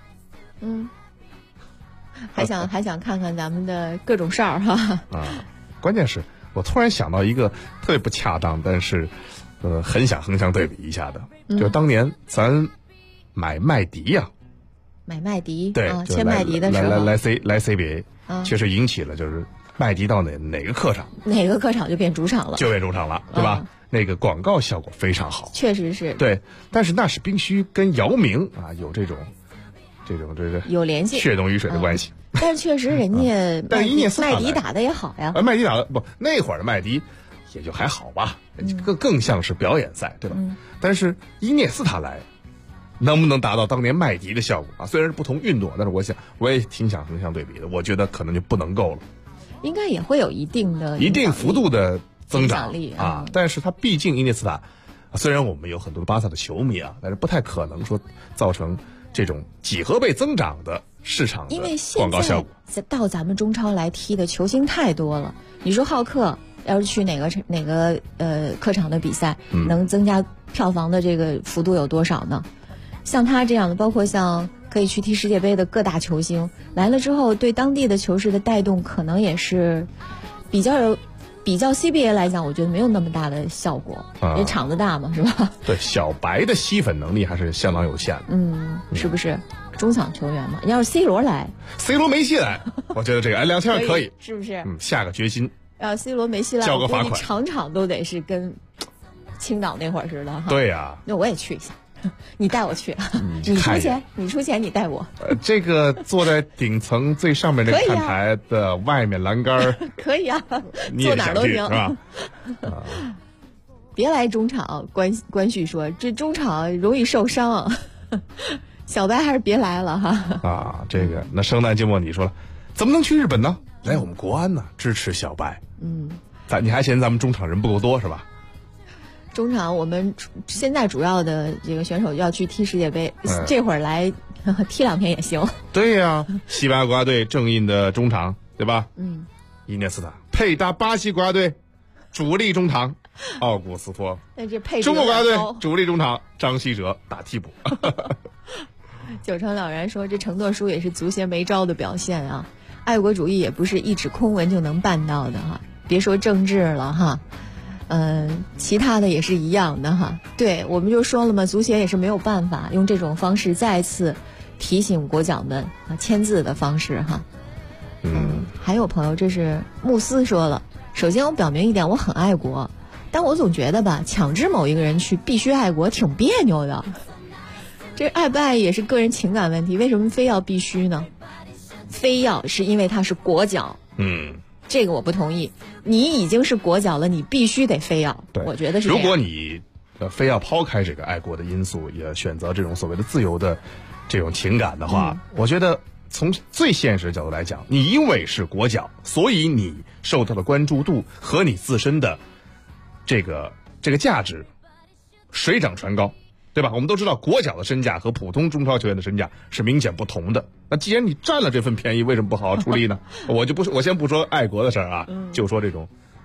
还想看看咱们的各种哨哈。 关键是我突然想到一个特别不恰当，但是很想横向对比一下的，就是当年咱买麦迪呀。 买麦迪， 对， 签麦迪的时候来 CBA，确实引起了就是麦迪到哪个客场就变主场了， 对吧？那个广告效果非常好， 确实是。 对，但是那是必须跟姚明有这个有联系， 血浓于水的关系。 但是确实人家但伊涅斯塔麦迪打的也好呀。 麦迪打的不，那会儿的麦迪也就还好吧，更像是表演赛，对吧？但是伊涅斯塔来，能不能达到当年麦迪的效果啊？虽然是不同运动，但是我也挺想横向对比的。我觉得可能就不能够了， 应该也会有一定幅度的增长力啊。但是他毕竟伊涅斯塔，虽然我们有很多巴萨的球迷啊，但是不太可能说造成这种几何倍增长的市场的广告效果。 因为现在到咱们中超来踢的球星太多了，你说浩克要是去哪个客场的比赛，能增加票房的这个幅度有多少呢？像他这样的，包括像可以去踢世界杯的各大球星来了之后，对当地的球市的带动可能也是比较 CBA 来讲，我觉得没有那么大的效果，因为场子大嘛，是吧？ 对，小白的吸粉能力还是相当有限的。 是不是？中场球员嘛，要是 C 罗来 ，C 罗梅西来，我觉得这个2000可以， 是不是？ 下个决心。 要 C 罗梅西来， 交个罚款， 场场都得是跟青岛那会儿似的哈。 对呀， 那我也去一下。你带我去，你出钱，你带我。 这个坐在顶层最上面那个看台的外面栏杆可以啊， 坐哪儿都行， 是吧？ 别来中场，关旭说这中场容易受伤，小白还是别来了哈。 这个那圣诞寂寞你说了，怎么能去日本呢？来我们国安呢，支持小白。你还嫌咱们中场人不够多是吧？ 中场我们现在主要的这个选手要去踢世界杯，这会儿来踢2天也行。 对呀，西班牙国家队正印的中场对吧？伊涅斯塔配搭巴西国家队主力中场奥古斯托，中国国家队主力中场张稀哲打替补。 九成了然说，这承诺书也是足协没招的表现啊！爱国主义也不是一纸空文就能办到的哈，别说政治了哈。其他的也是一样的哈。对，我们就说了嘛，足协也是没有办法用这种方式再次提醒国脚们签字的方式哈。还有朋友，这是慕斯说了，首先我表明一点，我很爱国，但我总觉得吧，强制某一个人去必须爱国挺别扭的。这爱不爱也是个人情感问题，为什么非要必须呢？非要是因为他是国脚。这个我不同意，你已经是国脚了，你必须得非要。 对， 我觉得是这样。 如果你非要抛开这个爱国的因素，也选择这种所谓的自由的这种情感的话，我觉得从最现实的角度来讲，你因为是国脚，所以你受到的关注度和你自身的这个价值水涨船高，对吧？我们都知道国脚的身价和普通中超球员的身价是明显不同的。那既然你占了这份便宜，为什么不好好出力呢？我先不说爱国的事儿啊，就说这种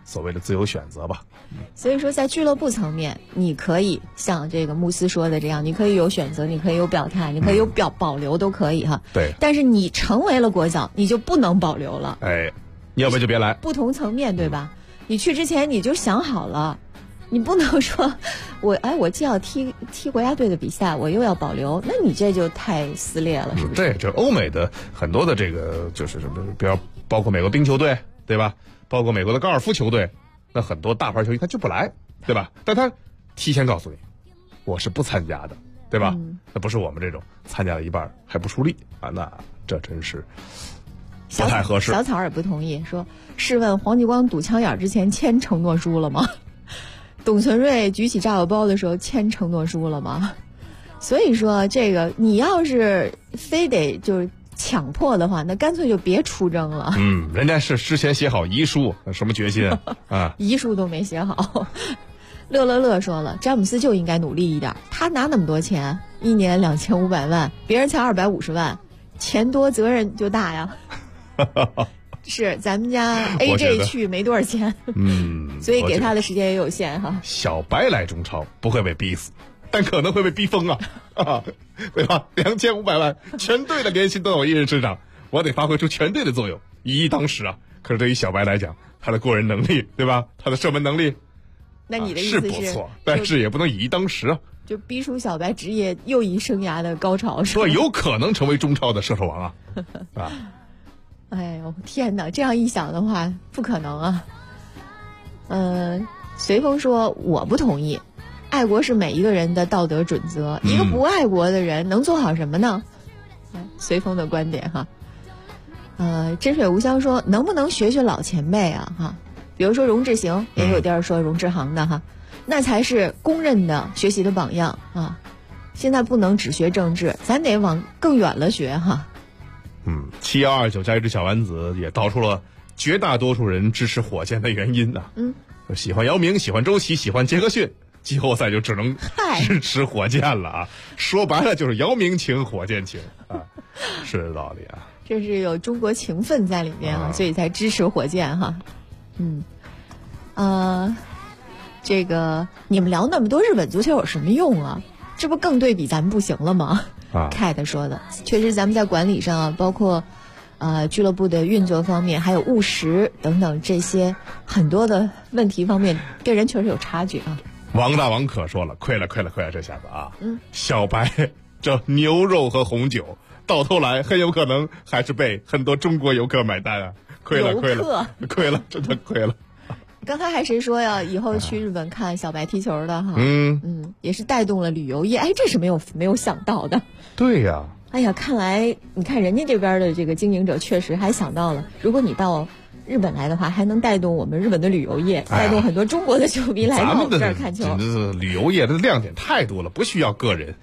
所谓的自由选择吧。 所以说在俱乐部层面，你可以像这个穆斯说的这样，你可以有选择，你可以有表态，你可以有保留都可以哈。 对。 但是你成为了国脚，你就不能保留了。 哎，要不然就别来。 不同层面对吧？你去之前你就想好了，你不能说我既要踢国家队的比赛，我又要保留，那你这就太撕裂了，是不是？ 对，这欧美的很多的这个就是什么，比如包括美国冰球队，对吧？包括美国的高尔夫球队，那很多大牌球员他就不来，对吧？但他提前告诉你，我是不参加的，对吧？那不是我们这种参加了一半还不出力啊，那这真是不太合适。 小草也不同意，说试问黄继光堵枪眼之前签承诺书了吗？董存瑞举起炸药包的时候签承诺书了吗？所以说这个你要是非得就是强迫的话，那干脆就别出征了。 人家是之前写好遗书，什么决心啊？ 遗书都没写好。乐说了，詹姆斯就应该努力一点，他拿那么多钱，1年2500万，别人才250万，钱多责任就大呀。是咱们家 AJ 去没多少钱，所以给他的时间也有限哈。 小白来中超不会被逼死，但可能会被逼疯啊，对吧？2500万，全队的年薪都在我一人身上，我得发挥出全队的作用，以一当十啊。可是对于小白来讲，他的过人能力，对吧？他的射门能力， 那你的意思是不错，但是也不能以一当十啊。 就逼出小白职业又一生涯的高潮， 说有可能成为中超的射手王啊， 哎呦天哪！这样一想的话，不可能啊。随风说我不同意，爱国是每一个人的道德准则，一个不爱国的人能做好什么呢？随风的观点哈。真水无香说能不能学学老前辈啊哈？比如说荣志行，也有地儿说荣志航的哈，那才是公认的学习的榜样啊。现在不能只学政治，咱得往更远了学哈。 7129加一只小丸子也道出了绝大多数人支持火箭的原因呐。喜欢姚明，喜欢周琦，喜欢杰克逊，季后赛就只能支持火箭了啊！说白了就是姚明情，火箭情啊，是这道理啊。 这是有中国情分在里面啊，所以才支持火箭哈。这个你们聊那么多日本足球有什么用啊？这不更对比咱们不行了吗？Cat 说的，确实咱们在管理上啊，包括俱乐部的运作方面，还有务实等等这些很多的问题方面，跟人确实有差距啊。 王大王可说了，亏了这下子啊！小白这牛肉和红酒，到头来很有可能还是被很多中国游客买单啊！亏了，真的亏了。 刚才还谁说要以后去日本看小白踢球的哈？也是带动了旅游业，哎，这是没有想到的。 对呀。 哎呀，看来你看人家这边的这个经营者确实还想到了，如果你到日本来的话，还能带动我们日本的旅游业，带动很多中国的球迷来到我们这儿看球。 咱们的旅游业的亮点太多了，不需要个人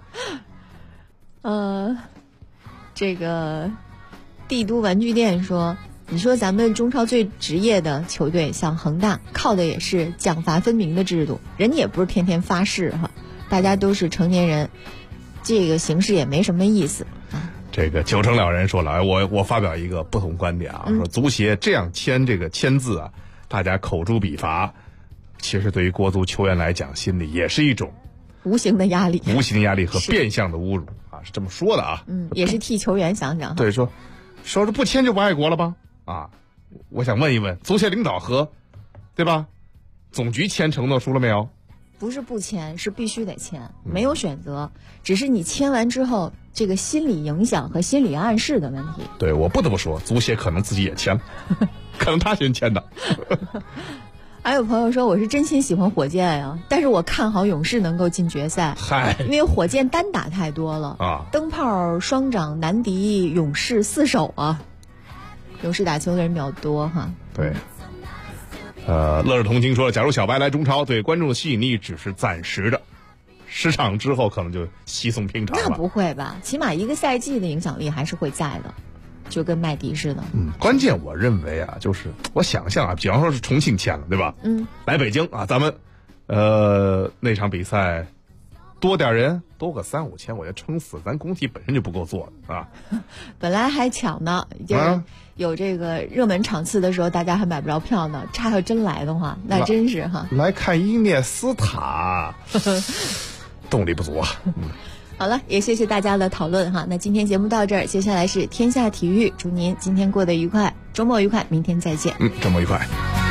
啊。这个帝都玩具店说，你说咱们中超最职业的球队像恒大，靠的也是奖罚分明的制度，人家也不是天天发誓哈，大家都是成年人，这个形式也没什么意思。 这个九成了人说了，我发表一个不同观点啊，说足协这样签这个签字啊，大家口诛笔伐，其实对于国足球员来讲，心里也是一种无形的压力和变相的侮辱啊，是这么说的啊。 也是替球员想想。 对，说是不签就不爱国了吧？啊，我想问一问，足协领导和对吧？总局签承诺书了没有？ 不是不签，是必须得签，没有选择，只是你签完之后，这个心理影响和心理暗示的问题。 对，我不得不说，足协可能自己也签了，可能他先签的。 还有朋友说我是真心喜欢火箭呀，但是我看好勇士能够进决赛。因为火箭单打太多了啊，灯泡双掌难敌勇士4手啊，勇士打球的人比较多哈。 对。乐日同情说了，假如小白来中超，对观众的吸引力只是暂时的，10场之后可能就稀松平常了。 那不会吧？起码一个赛季的影响力还是会在的，就跟麦迪似的。 关键我认为啊，就是我想象啊，比方说是重庆签了，对吧？来北京啊，咱们那场比赛多点人，多个3、5千，我觉得撑死，咱工体本身就不够做的啊。 本来还抢呢，就是有这个热门场次的时候，大家还买不着票呢。差要真来的话，那真是哈。 来看伊涅斯塔，动力不足啊。 好了，也谢谢大家的讨论哈。那今天节目到这儿，接下来是天下体育，祝您今天过得愉快，周末愉快，明天再见。 周末愉快。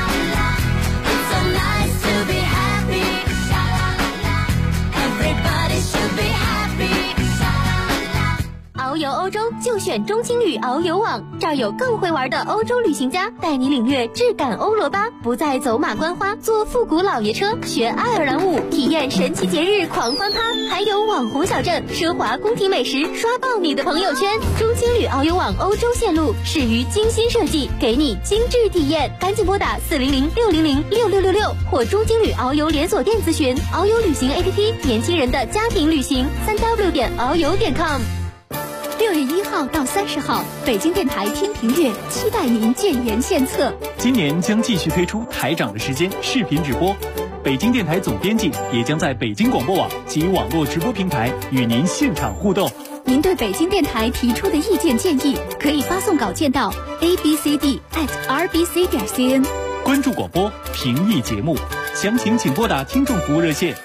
遨游欧洲就选中青旅遨游网，这儿有更会玩的欧洲旅行家，带你领略质感欧罗巴，不再走马观花，坐复古老爷车，学爱尔兰舞，体验神奇节日狂欢趴，还有网红小镇、奢华宫廷美食，刷爆你的朋友圈。中青旅遨游网欧洲线路始于精心设计，给你精致体验，赶紧拨打400-600-6666或中青旅遨游连锁店咨询。遨游旅行 APP， 年轻人的家庭旅行，3w.遨游.com。6月1号到30号，北京电台听评乐，期待您建言献策。 今年将继续推出台长的时间视频直播，北京电台总编辑也将在北京广播网及网络直播平台与您现场互动。 您对北京电台提出的意见建议，可以发送稿件到 abcd@rbc.cn。 关注广播，评议节目，详情请拨打听众服务热线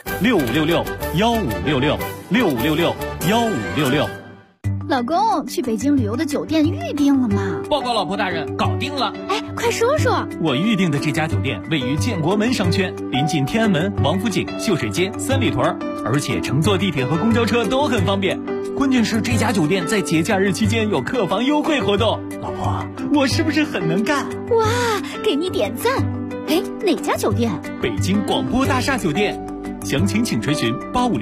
6566-1566，6566-1566。 老公，去北京旅游的酒店预定了吗？ 报告老婆大人，搞定了。 哎，快说说。 我预定的这家酒店位于建国门商圈，临近天安门、王府井、秀水街、三里屯，而且乘坐地铁和公交车都很方便。关键是这家酒店在节假日期间有客房优惠活动。老婆，我是不是很能干？ 哇，给你点赞。哎，哪家酒店？ 北京广播大厦酒店，详情请垂询85。